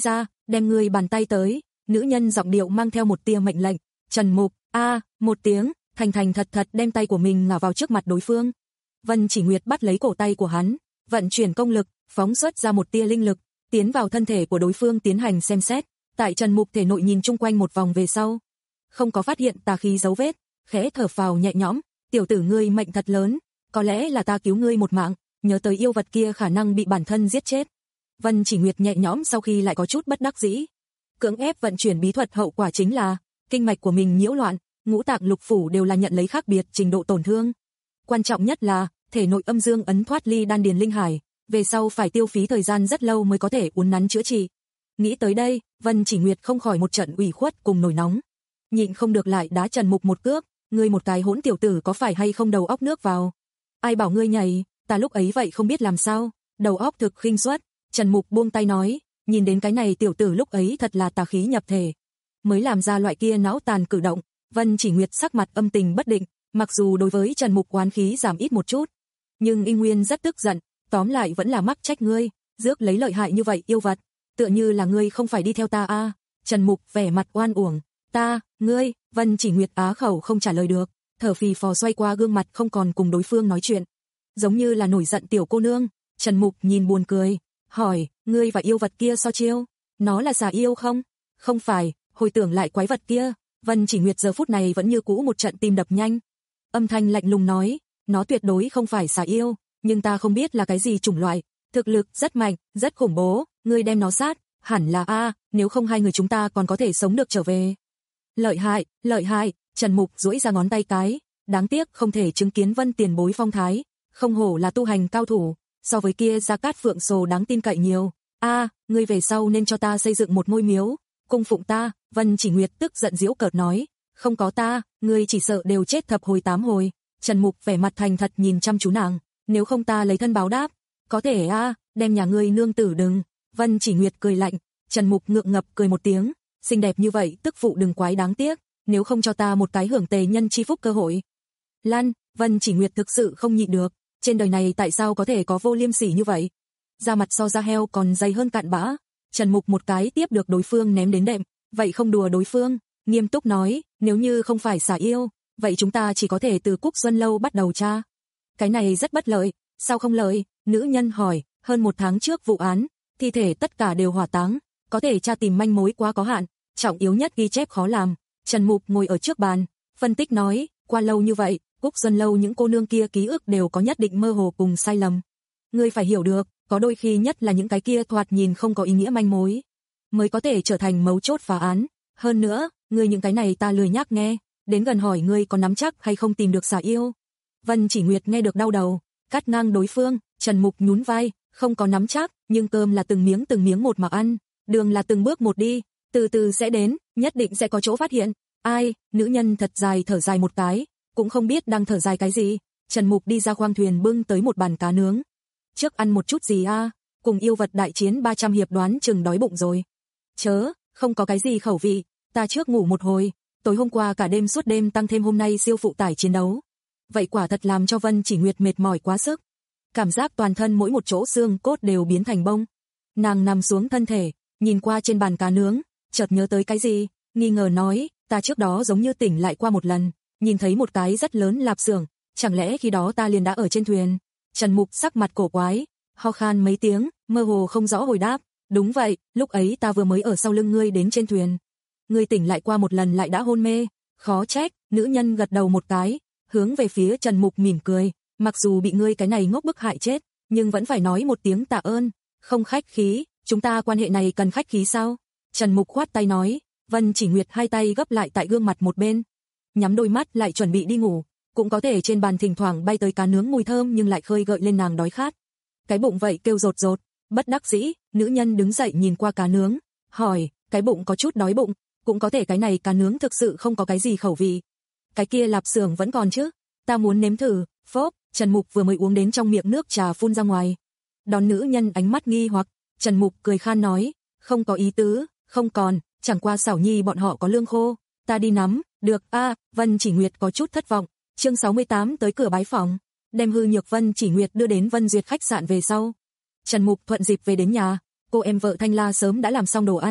đem ngươi bàn tay tới, nữ nhân giọng điệu mang theo một tia mệnh lệnh. Trần Mục, a, một tiếng, thành thành thật thật đem tay của mình ngả vào trước mặt đối phương. Vân Chỉ Nguyệt bắt lấy cổ tay của hắn, vận chuyển công lực, phóng xuất ra một tia linh lực, tiến vào thân thể của đối phương tiến hành xem xét. Tại Trần Mục thể nội nhìn chung quanh một vòng về sau, không có phát hiện tà khí dấu vết, khẽ thở phào nhẹ nhõm, tiểu tử ngươi mệnh thật lớn, có lẽ là ta cứu ngươi một mạng, nhớ tới yêu vật kia khả năng bị bản thân giết chết. Vân Chỉ Nguyệt nhẹ nhõm sau khi lại có chút bất đắc dĩ. Cưỡng ép vận chuyển bí thuật hậu quả chính là kinh mạch của mình nhiễu loạn, ngũ tạng lục phủ đều là nhận lấy khác biệt trình độ tổn thương. Quan trọng nhất là thể nội âm dương ấn thoát ly đan điền linh hải, về sau phải tiêu phí thời gian rất lâu mới có thể uốn nắn chữa trị. Nghĩ tới đây, Vân Chỉ Nguyệt không khỏi một trận ủy khuất cùng nổi nóng. Nhịn không được lại đá Trần Mục một cước, ngươi một cái hỗn tiểu tử có phải hay không đầu óc nước vào? Ai bảo ngươi nhảy, ta lúc ấy vậy không biết làm sao, đầu óc thực khinh suất. Trần Mục buông tay nói, nhìn đến cái này tiểu tử lúc ấy thật là tà khí nhập thể, mới làm ra loại kia não tàn cử động. Vân Chỉ Nguyệt sắc mặt âm tình bất định, mặc dù đối với Trần Mục oán khí giảm ít một chút, nhưng Y Nguyên rất tức giận, tóm lại vẫn là mắc trách ngươi, rước lấy lợi hại như vậy yêu vật, tựa như là ngươi không phải đi theo ta a. À. Trần Mục vẻ mặt oan uổng, ta, ngươi, Vân Chỉ Nguyệt á khẩu không trả lời được, thở phì phò xoay qua gương mặt không còn cùng đối phương nói chuyện, giống như là nổi giận tiểu cô nương. Trần Mục nhìn buồn cười, hỏi, ngươi và yêu vật kia so chiêu, nó là xà yêu không? Không phải, hồi tưởng lại quái vật kia, Vân Chỉ Nguyệt giờ phút này vẫn như cũ một trận tim đập nhanh. Âm thanh lạnh lùng nói, nó tuyệt đối không phải xà yêu, nhưng ta không biết là cái gì chủng loại, thực lực rất mạnh, rất khủng bố, ngươi đem nó sát, hẳn là a, nếu không hai người chúng ta còn có thể sống được trở về. Lợi hại, lợi hại, Trần Mục duỗi ra ngón tay cái, đáng tiếc không thể chứng kiến Vân tiền bối phong thái, không hổ là tu hành cao thủ, so với kia Gia Cát Phượng Sồ đáng tin cậy nhiều. A, ngươi về sau nên cho ta xây dựng một ngôi miếu, cung phụng ta. Vân Chỉ Nguyệt tức giận giễu cợt nói, không có ta, ngươi chỉ sợ đều chết thập hồi tám hồi. Trần Mục vẻ mặt thành thật nhìn chăm chú nàng, nếu không ta lấy thân báo đáp. Có thể a, đem nhà ngươi nương tử đừng. Vân Chỉ Nguyệt cười lạnh. Trần Mục ngượng ngập cười một tiếng, xinh đẹp như vậy tức phụ đừng quái đáng tiếc, nếu không cho ta một cái hưởng tề nhân chi phúc cơ hội. Lan, Vân Chỉ Nguyệt thực sự không nhịn được, trên đời này tại sao có thể có vô liêm sỉ như vậy? Da mặt so da heo còn dày hơn cặn bã. Trần Mục một cái tiếp được đối phương ném đến đệm, vậy không đùa đối phương, nghiêm túc nói, nếu như không phải xả yêu, vậy chúng ta chỉ có thể từ Cúc Xuân Lâu bắt đầu tra. Cái này rất bất lợi, sao không lợi? Nữ nhân hỏi, hơn một tháng trước vụ án, thi thể tất cả đều hỏa táng, có thể tra tìm manh mối quá có hạn, trọng yếu nhất ghi chép khó làm. Trần Mục ngồi ở trước bàn, phân tích nói, qua lâu như vậy, Cúc Xuân Lâu những cô nương kia ký ức đều có nhất định mơ hồ cùng sai lầm. Ngươi phải hiểu được, có đôi khi nhất là những cái kia thoạt nhìn không có ý nghĩa manh mối, mới có thể trở thành mấu chốt phá án. Hơn nữa, ngươi những cái này ta lười nhác nghe, đến gần hỏi ngươi có nắm chắc hay không tìm được xà yêu. Vân Chỉ Nguyệt nghe được đau đầu, cắt ngang đối phương. Trần Mục nhún vai, không có nắm chắc, nhưng cơm là từng miếng từng miếng một mà ăn, đường là từng bước một đi, từ từ sẽ đến, nhất định sẽ có chỗ phát hiện. Ai? Nữ nhân thật dài thở dài một cái, cũng không biết đang thở dài cái gì. Trần Mục đi ra khoang thuyền bưng tới một bàn cá nướng. Trước ăn một chút gì a? À? Cùng yêu vật đại chiến ba trăm hiệp đoán chừng đói bụng rồi. Chớ, không có cái gì khẩu vị, ta trước ngủ một hồi, tối hôm qua cả đêm suốt đêm tăng thêm hôm nay siêu phụ tải chiến đấu. Vậy quả thật làm cho Vân Chỉ Nguyệt mệt mỏi quá sức. Cảm giác toàn thân mỗi một chỗ xương cốt đều biến thành bông. Nàng nằm xuống thân thể, nhìn qua trên bàn cá nướng, chợt nhớ tới cái gì, nghi ngờ nói, ta trước đó giống như tỉnh lại qua một lần, nhìn thấy một cái rất lớn lạp xưởng, chẳng lẽ khi đó ta liền đã ở trên thuyền? Trần Mục sắc mặt cổ quái, ho khan mấy tiếng, mơ hồ không rõ hồi đáp, đúng vậy, lúc ấy ta vừa mới ở sau lưng ngươi đến trên thuyền. Ngươi tỉnh lại qua một lần lại đã hôn mê, khó trách. Nữ nhân gật đầu một cái, hướng về phía Trần Mục mỉm cười, mặc dù bị ngươi cái này ngốc bức hại chết, nhưng vẫn phải nói một tiếng tạ ơn, không khách khí, chúng ta quan hệ này cần khách khí sao? Trần Mục khoát tay nói. Vân Chỉ Nguyệt hai tay gấp lại tại gương mặt một bên, nhắm đôi mắt lại chuẩn bị đi ngủ, cũng có thể trên bàn thỉnh thoảng bay tới cá nướng mùi thơm nhưng lại khơi gợi lên nàng đói khát. Cái bụng vậy kêu rột rột, bất đắc dĩ, nữ nhân đứng dậy nhìn qua cá nướng, hỏi, cái bụng có chút đói bụng, cũng có thể cái này cá nướng thực sự không có cái gì khẩu vị. Cái kia lạp xưởng vẫn còn chứ, ta muốn nếm thử. Phốp, Trần Mục vừa mới uống đến trong miệng nước trà phun ra ngoài. Đón nữ nhân ánh mắt nghi hoặc, Trần Mục cười khan nói, không có ý tứ, không còn, chẳng qua xảo nhi bọn họ có lương khô, ta đi nắm, được a. À, Vân Chỉ Nguyệt có chút thất vọng. Chương sáu mươi tám tới cửa bái phòng, đem hư nhược Vân Chỉ Nguyệt đưa đến Vân Duyệt khách sạn về sau. Trần Mục thuận dịp về đến nhà, cô em vợ Thanh La sớm đã làm xong đồ ăn,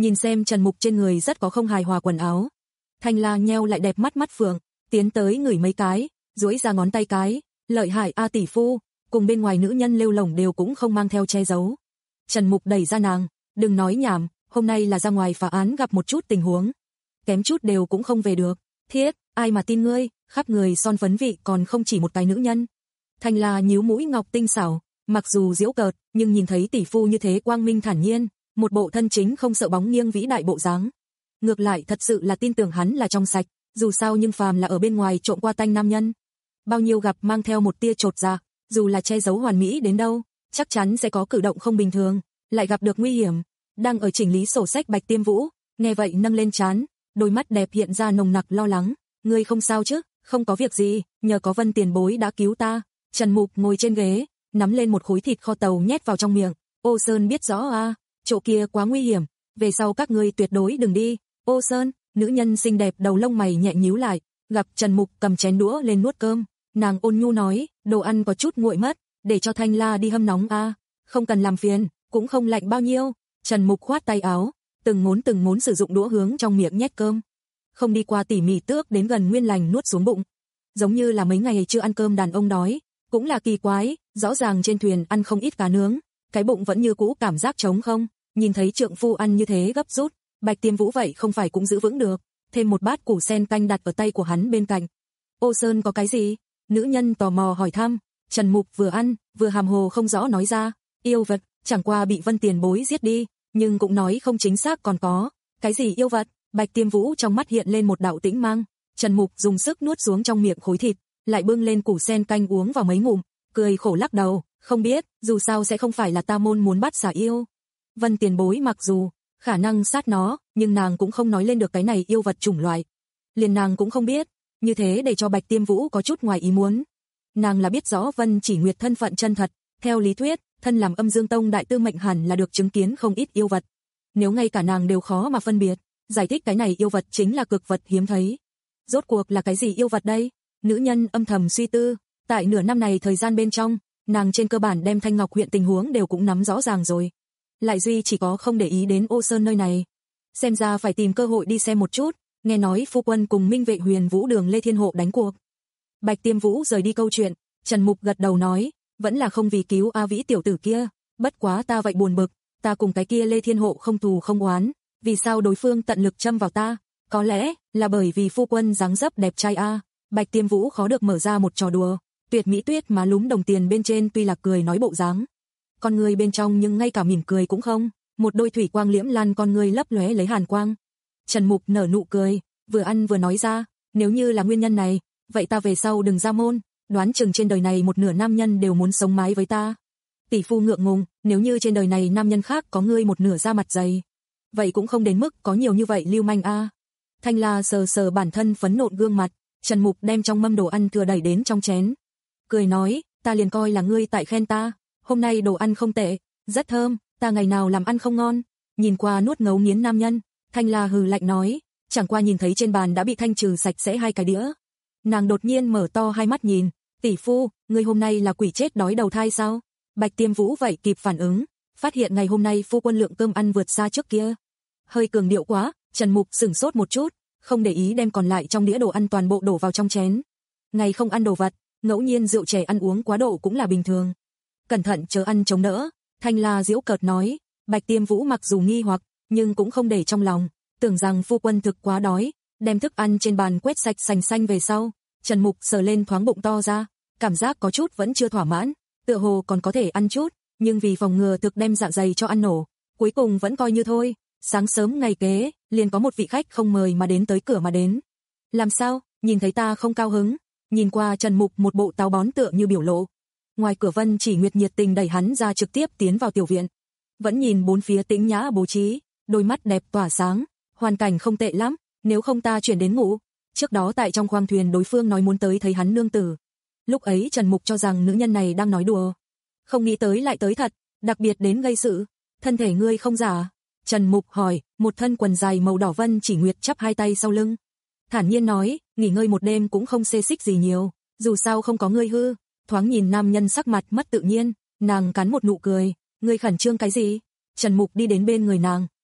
nhìn xem Trần Mục trên người rất có không hài hòa quần áo. Thanh La nheo lại đẹp mắt mắt phượng, tiến tới ngửi mấy cái, duỗi ra ngón tay cái, lợi hại a tỷ phu, cùng bên ngoài nữ nhân lêu lổng đều cũng không mang theo che giấu. Trần Mục đẩy ra nàng, đừng nói nhảm, hôm nay là ra ngoài phá án gặp một chút tình huống. Kém chút đều cũng không về được, thiết, ai mà tin ngươi, khắp người son phấn vị còn không chỉ một cái nữ nhân. Thanh La nhíu mũi ngọc tinh xảo, mặc dù giễu cợt, nhưng nhìn thấy tỷ phu như thế quang minh thản nhiên, một bộ thân chính không sợ bóng nghiêng vĩ đại bộ dáng. Ngược lại thật sự là tin tưởng hắn là trong sạch, dù sao nhưng phàm là ở bên ngoài trộm qua tanh nam nhân. Bao nhiêu gặp mang theo một tia chột dạ, dù là che giấu hoàn mỹ đến đâu, chắc chắn sẽ có cử động không bình thường, lại gặp được nguy hiểm. Đang ở chỉnh lý sổ sách Bạch Tiêm Vũ, nghe vậy nâng lên trán, đôi mắt đẹp hiện ra nồng nặc lo lắng. Ngươi không sao chứ? Không có việc gì, nhờ có Vân tiền bối đã cứu ta. Trần Mục ngồi trên ghế, nắm lên một khối thịt kho tàu nhét vào trong miệng. Ô Sơn biết rõ à, chỗ kia quá nguy hiểm, về sau các ngươi tuyệt đối đừng đi. Ô Sơn, nữ nhân xinh đẹp đầu lông mày nhẹ nhíu lại, gặp Trần Mục cầm chén đũa lên nuốt cơm, nàng ôn nhu nói, đồ ăn có chút nguội mất, để cho Thanh La đi hâm nóng a. À. Không cần làm phiền, cũng không lạnh bao nhiêu. Trần Mục khoát tay áo, từng ngốn từng ngốn sử dụng đũa hướng trong miệng nhét cơm. Không đi qua tỉ mỉ tước đến gần nguyên lành nuốt xuống bụng. Giống như là mấy ngày chưa ăn cơm đàn ông đói, cũng là kỳ quái, rõ ràng trên thuyền ăn không ít cá nướng, cái bụng vẫn như cũ cảm giác trống không, nhìn thấy trượng phu ăn như thế gấp rút, Bạch Tiêm Vũ vậy không phải cũng giữ vững được, thêm một bát củ sen canh đặt ở tay của hắn bên cạnh. Ô Sơn có cái gì? Nữ nhân tò mò hỏi thăm. Trần Mục vừa ăn, vừa hàm hồ không rõ nói ra, yêu vật, chẳng qua bị Vân tiền bối giết đi, nhưng cũng nói không chính xác còn có, cái gì yêu vật? Bạch Tiêm Vũ trong mắt hiện lên một đạo tĩnh mang, Trần Mục dùng sức nuốt xuống trong miệng khối thịt, lại bưng lên củ sen canh uống vào mấy ngụm, cười khổ lắc đầu, không biết, dù sao sẽ không phải là ta môn muốn bắt xả yêu. Vân tiền bối mặc dù khả năng sát nó, nhưng nàng cũng không nói lên được cái này yêu vật chủng loại. Liền nàng cũng không biết, như thế để cho Bạch Tiêm Vũ có chút ngoài ý muốn. Nàng là biết rõ Vân Chỉ Nguyệt thân phận chân thật, theo lý thuyết, thân làm Âm Dương Tông đại tư mệnh hẳn là được chứng kiến không ít yêu vật. Nếu ngay cả nàng đều khó mà phân biệt, giải thích cái này yêu vật chính là cực vật hiếm thấy. Rốt cuộc là cái gì yêu vật đây? Nữ nhân âm thầm suy tư, tại nửa năm này thời gian bên trong, nàng trên cơ bản đem Thanh Ngọc huyện tình huống đều cũng nắm rõ ràng rồi. Lại duy chỉ có không để ý đến Ô Sơn nơi này. Xem ra phải tìm cơ hội đi xem một chút, nghe nói phu quân cùng Minh Vệ Huyền Vũ Đường Lê Thiên Hộ đánh cuộc. Bạch Tiêm Vũ rời đi câu chuyện, Trần Mục gật đầu nói, vẫn là không vì cứu A Vĩ tiểu tử kia, bất quá ta vậy buồn bực, ta cùng cái kia Lê Thiên Hộ không thù không oán, vì sao đối phương tận lực châm vào ta? Có lẽ là bởi vì phu quân dáng dấp đẹp trai a. Bạch Tiêm Vũ khó được mở ra một trò đùa, tuyệt mỹ tuyết mà lúm đồng tiền bên trên tuy là cười nói bộ dáng, con người bên trong nhưng ngay cả mỉm cười cũng không, một đôi thủy quang liễm lan con người lấp lóe lấy hàn quang. Trần Mục nở nụ cười, vừa ăn vừa nói ra, nếu như là nguyên nhân này, vậy ta về sau đừng ra môn, đoán chừng trên đời này một nửa nam nhân đều muốn sống mái với ta. Tỷ phu ngượng ngùng, nếu như trên đời này nam nhân khác có ngươi một nửa da mặt dày, vậy cũng không đến mức có nhiều như vậy lưu manh a. Thanh La sờ sờ bản thân phấn nộn gương mặt, Trần Mục đem trong mâm đồ ăn thừa đẩy đến trong chén, cười nói, ta liền coi là ngươi tại khen ta, hôm nay đồ ăn không tệ, rất thơm, ta ngày nào làm ăn không ngon. Nhìn qua nuốt ngấu nghiến nam nhân, Thanh La hừ lạnh nói, chẳng qua nhìn thấy trên bàn đã bị thanh trừ sạch sẽ hai cái đĩa. Nàng đột nhiên mở to hai mắt nhìn, tỷ phu, ngươi hôm nay là quỷ chết đói đầu thai sao? Bạch Tiêm Vũ vậy kịp phản ứng, phát hiện ngày hôm nay phu quân lượng cơm ăn vượt xa trước kia. Hơi cường điệu quá, Trần Mục sửng sốt một chút, không để ý đem còn lại trong đĩa đồ ăn toàn bộ đổ vào trong chén. Ngày không ăn đồ vật, ngẫu nhiên rượu chè ăn uống quá độ cũng là bình thường. Cẩn thận chớ ăn chống đỡ, Thanh La giễu cợt nói. Bạch Tiêm Vũ mặc dù nghi hoặc, nhưng cũng không để trong lòng, tưởng rằng phu quân thực quá đói, đem thức ăn trên bàn quét sạch sành xanh về sau. Trần Mục sờ lên thoáng bụng to ra, cảm giác có chút vẫn chưa thỏa mãn, tựa hồ còn có thể ăn chút, nhưng vì phòng ngừa thực đem dạ dày cho ăn nổ, cuối cùng vẫn coi như thôi. Sáng sớm ngày kế, liền có một vị khách không mời mà đến tới cửa mà đến. Làm sao, nhìn thấy ta không cao hứng? Nhìn qua Trần Mục một bộ táo bón tựa như biểu lộ. Ngoài cửa Vân Chỉ Nguyệt nhiệt tình đẩy hắn ra trực tiếp tiến vào tiểu viện. Vẫn nhìn bốn phía tĩnh nhã bố trí, đôi mắt đẹp tỏa sáng, hoàn cảnh không tệ lắm, nếu không ta chuyển đến ngủ. Trước đó tại trong khoang thuyền đối phương nói muốn tới thấy hắn nương tử. Lúc ấy Trần Mục cho rằng nữ nhân này đang nói đùa, không nghĩ tới lại tới thật, đặc biệt đến gây sự. Thân thể ngươi không giả? Trần Mục hỏi, một thân quần dài màu đỏ. Vân Chỉ Nguyệt chắp hai tay sau lưng, thản nhiên nói, nghỉ ngơi một đêm cũng không xê xích gì nhiều, dù sao không có ngươi hư. Thoáng nhìn nam nhân sắc mặt mất tự nhiên, nàng cắn một nụ cười, ngươi khẩn trương cái gì? Trần Mục đi đến bên người nàng,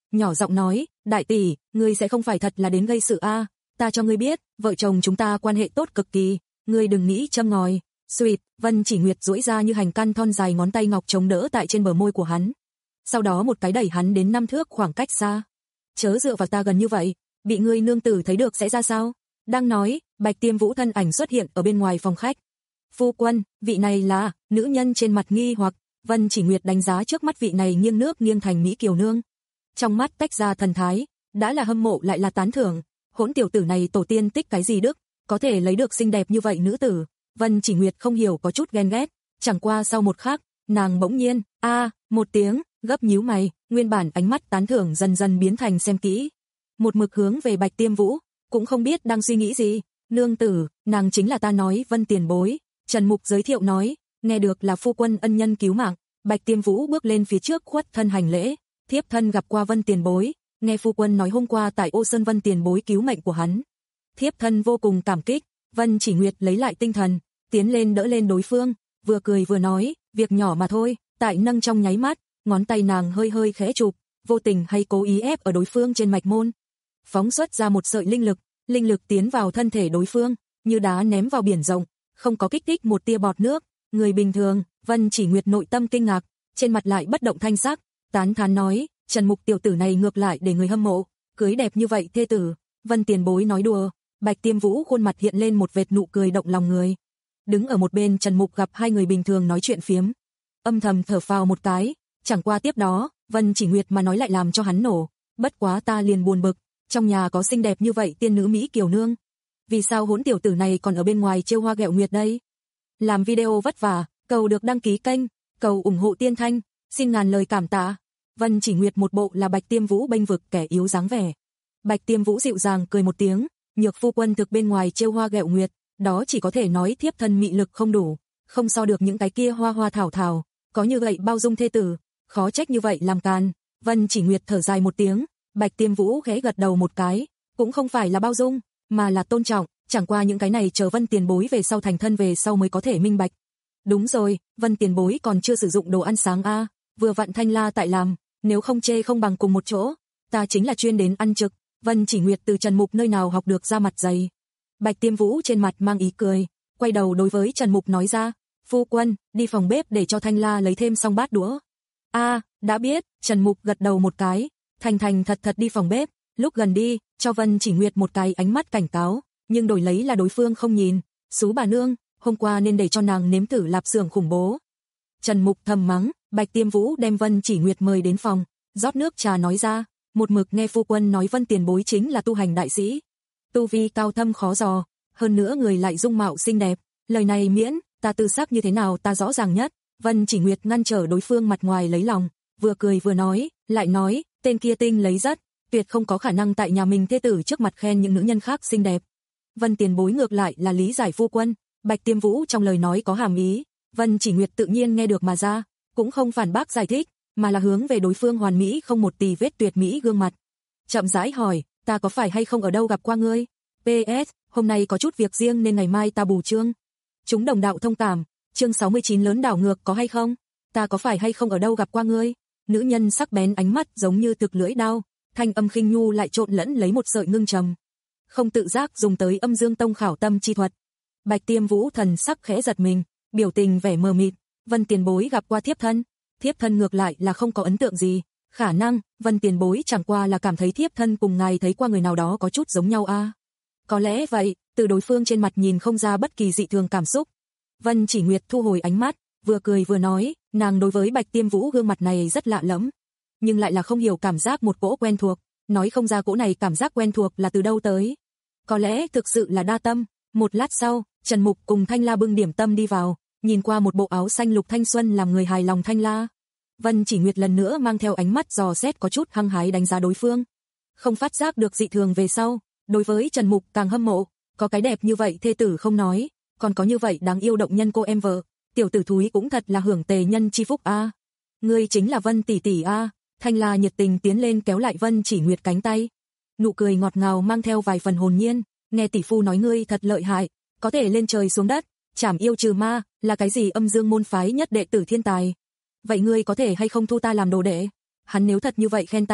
nhỏ giọng nói, đại tỷ, ngươi sẽ không phải thật là đến gây sự a? Ta cho ngươi biết, vợ chồng chúng ta quan hệ tốt cực kỳ, ngươi đừng nghĩ châm ngòi. Sweet, Vân Chỉ Nguyệt duỗi ra như hành căn thon dài ngón tay ngọc chống đỡ tại trên bờ môi của hắn. Sau đó một cái đẩy hắn đến năm thước khoảng cách xa. Chớ dựa vào ta gần như vậy, bị ngươi nương tử thấy được sẽ ra sao? Đang nói, Bạch Tiêm Vũ thân ảnh xuất hiện ở bên ngoài phòng khách. Phu quân, vị này là, nữ nhân trên mặt nghi hoặc, Vân Chỉ Nguyệt đánh giá trước mắt vị này nghiêng nước nghiêng thành mỹ kiều nương. Trong mắt tách ra thần thái, đã là hâm mộ lại là tán thưởng, hỗn tiểu tử này tổ tiên tích cái gì đức, có thể lấy được xinh đẹp như vậy nữ tử. Vân Chỉ Nguyệt không hiểu có chút ghen ghét, chẳng qua sau một khắc, nàng bỗng nhiên, a, một tiếng, gấp nhíu mày, nguyên bản ánh mắt tán thưởng dần dần biến thành xem kỹ. Một mực hướng về Bạch Tiêm Vũ, cũng không biết đang suy nghĩ gì, nương tử, nàng chính là ta nói Vân tiền bối. Trần Mục giới thiệu nói, nghe được là phu quân ân nhân cứu mạng, Bạch Tiêm Vũ bước lên phía trước khuất thân hành lễ, thiếp thân gặp qua Vân tiền bối, nghe phu quân nói hôm qua tại Ô Sơn Vân tiền bối cứu mệnh của hắn. Thiếp thân vô cùng cảm kích. Vân Chỉ Nguyệt lấy lại tinh thần, tiến lên đỡ lên đối phương, vừa cười vừa nói, việc nhỏ mà thôi, tại nâng trong nháy mắt, ngón tay nàng hơi hơi khẽ chụp, vô tình hay cố ý ép ở đối phương trên mạch môn. Phóng xuất ra một sợi linh lực, linh lực tiến vào thân thể đối phương, như đá ném vào biển rộng, không có kích thích một tia bọt nước. Người bình thường, Vân Chỉ Nguyệt nội tâm kinh ngạc, trên mặt lại bất động thanh sắc, tán thán nói, Trần Mục tiểu tử này ngược lại để người hâm mộ, cưới đẹp như vậy thê tử. Vân tiền bối nói đùa. Bạch Tiêm Vũ khuôn mặt hiện lên một vệt nụ cười động lòng người. Đứng ở một bên Trần Mục gặp hai người bình thường nói chuyện phiếm, âm thầm thở phào một cái, chẳng qua tiếp đó, Vân Chỉ Nguyệt mà nói lại làm cho hắn nổ, bất quá ta liền buồn bực, trong nhà có xinh đẹp như vậy tiên nữ mỹ kiều nương, vì sao hỗn tiểu tử này còn ở bên ngoài trêu hoa ghẹo nguyệt đây? Làm video vất vả, cầu được đăng ký kênh, cầu ủng hộ Tiên Thanh, xin ngàn lời cảm tạ. Vân Chỉ Nguyệt một bộ là Bạch Tiêm Vũ bênh vực kẻ yếu dáng vẻ. Bạch Tiêm Vũ dịu dàng cười một tiếng, nhược phu quân thực bên ngoài trêu hoa ghẹo nguyệt, đó chỉ có thể nói thiếp thân mị lực không đủ, không so được những cái kia hoa hoa thảo thảo, có như vậy bao dung thê tử, khó trách như vậy làm càn. Vân Chỉ Nguyệt thở dài một tiếng, Bạch Tiêm Vũ khẽ gật đầu một cái, cũng không phải là bao dung, mà là tôn trọng, chẳng qua những cái này chờ Vân tiền bối về sau thành thân về sau mới có thể minh bạch. Đúng rồi, Vân tiền bối còn chưa sử dụng đồ ăn sáng a, vừa vặn Thanh La tại làm, nếu không chê không bằng cùng một chỗ, ta chính là chuyên đến ăn trực. Vân Chỉ Nguyệt từ Trần Mục nơi nào học được ra mặt dày. Bạch Tiêm Vũ trên mặt mang ý cười, quay đầu đối với Trần Mục nói ra, phu quân, đi phòng bếp để cho Thanh La lấy thêm xong bát đũa. A, đã biết. Trần Mục gật đầu một cái, thành thành thật thật đi phòng bếp, lúc gần đi, cho Vân Chỉ Nguyệt một cái ánh mắt cảnh cáo, nhưng đổi lấy là đối phương không nhìn, xú bà nương, hôm qua nên để cho nàng nếm thử lạp xưởng khủng bố. Trần Mục thầm mắng. Bạch Tiêm Vũ đem Vân Chỉ Nguyệt mời đến phòng, rót nước trà nói ra, một mực nghe phu quân nói Vân tiền bối chính là tu hành đại sĩ, tu vi cao thâm khó dò, hơn nữa người lại dung mạo xinh đẹp, lời này miễn, ta tư sắc như thế nào ta rõ ràng nhất. Vân Chỉ Nguyệt ngăn trở đối phương mặt ngoài lấy lòng, vừa cười vừa nói, lại nói, tên kia tinh lấy rất, tuyệt không có khả năng tại nhà mình thê tử trước mặt khen những nữ nhân khác xinh đẹp. Vân tiền bối ngược lại là lý giải phu quân. Bạch Tiêm Vũ trong lời nói có hàm ý, Vân Chỉ Nguyệt tự nhiên nghe được mà ra, cũng không phản bác giải thích, mà là hướng về đối phương hoàn mỹ không một tì vết tuyệt mỹ gương mặt. Chậm rãi hỏi, ta có phải hay không ở đâu gặp qua ngươi? pê ét, hôm nay có chút việc riêng nên ngày mai ta bù chương. Chúng đồng đạo thông cảm, chương sáu mươi chín lớn đảo ngược có hay không? Ta có phải hay không ở đâu gặp qua ngươi? Nữ nhân sắc bén ánh mắt giống như thực lưỡi đao, thanh âm khinh nhu lại trộn lẫn lấy một sợi ngưng trầm. Không tự giác dùng tới âm dương tông khảo tâm chi thuật. Bạch Tiêm Vũ thần sắc khẽ giật mình, biểu tình vẻ mờ mịt, Vân tiền bối gặp qua thiếp thân. Thiếp thân ngược lại là không có ấn tượng gì, khả năng, Vân tiền bối chẳng qua là cảm thấy thiếp thân cùng ngài thấy qua người nào đó có chút giống nhau a. À? Có lẽ vậy, từ đối phương trên mặt nhìn không ra bất kỳ dị thường cảm xúc. Vân Chỉ Nguyệt thu hồi ánh mắt, vừa cười vừa nói, nàng đối với Bạch Tiêm Vũ gương mặt này rất lạ lẫm, nhưng lại là không hiểu cảm giác một cỗ quen thuộc, nói không ra cỗ này cảm giác quen thuộc là từ đâu tới. Có lẽ thực sự là đa tâm. Một lát sau, Trần Mục cùng Thanh La bưng điểm tâm đi vào, nhìn qua một bộ áo xanh lục thanh xuân làm người hài lòng Thanh La. Vân Chỉ Nguyệt lần nữa mang theo ánh mắt dò xét có chút hăng hái đánh giá đối phương. Không phát giác được dị thường về sau, đối với Trần Mục càng hâm mộ, có cái đẹp như vậy thê tử không nói, còn có như vậy đáng yêu động nhân cô em vợ, tiểu tử thúi cũng thật là hưởng tề nhân chi phúc a. À. Ngươi chính là Vân tỷ tỷ a. À. Thanh La nhiệt tình tiến lên kéo lại Vân Chỉ Nguyệt cánh tay. Nụ cười ngọt ngào mang theo vài phần hồn nhiên, nghe tỷ phu nói ngươi thật lợi hại, có thể lên trời xuống đất, chảm yêu trừ ma, là cái gì âm dương môn phái nhất đệ tử thiên tài. Vậy ngươi có thể hay không thu ta làm đồ đệ? Hắn nếu thật như vậy khen ta,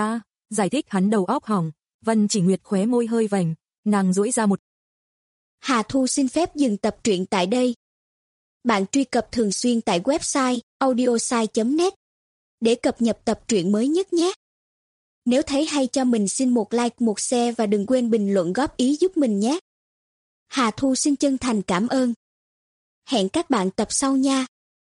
Giải thích hắn đầu óc hỏng, Vân Chỉ Nguyệt khóe môi hơi vành, nàng duỗi ra một. Hà Thu xin phép dừng tập truyện tại đây. Bạn truy cập thường xuyên tại website audiosai chấm net để cập nhật tập truyện mới nhất nhé. Nếu thấy hay cho mình xin một like, một share và đừng quên bình luận góp ý giúp mình nhé. Hà Thu xin chân thành cảm ơn. Hẹn các bạn tập sau nha.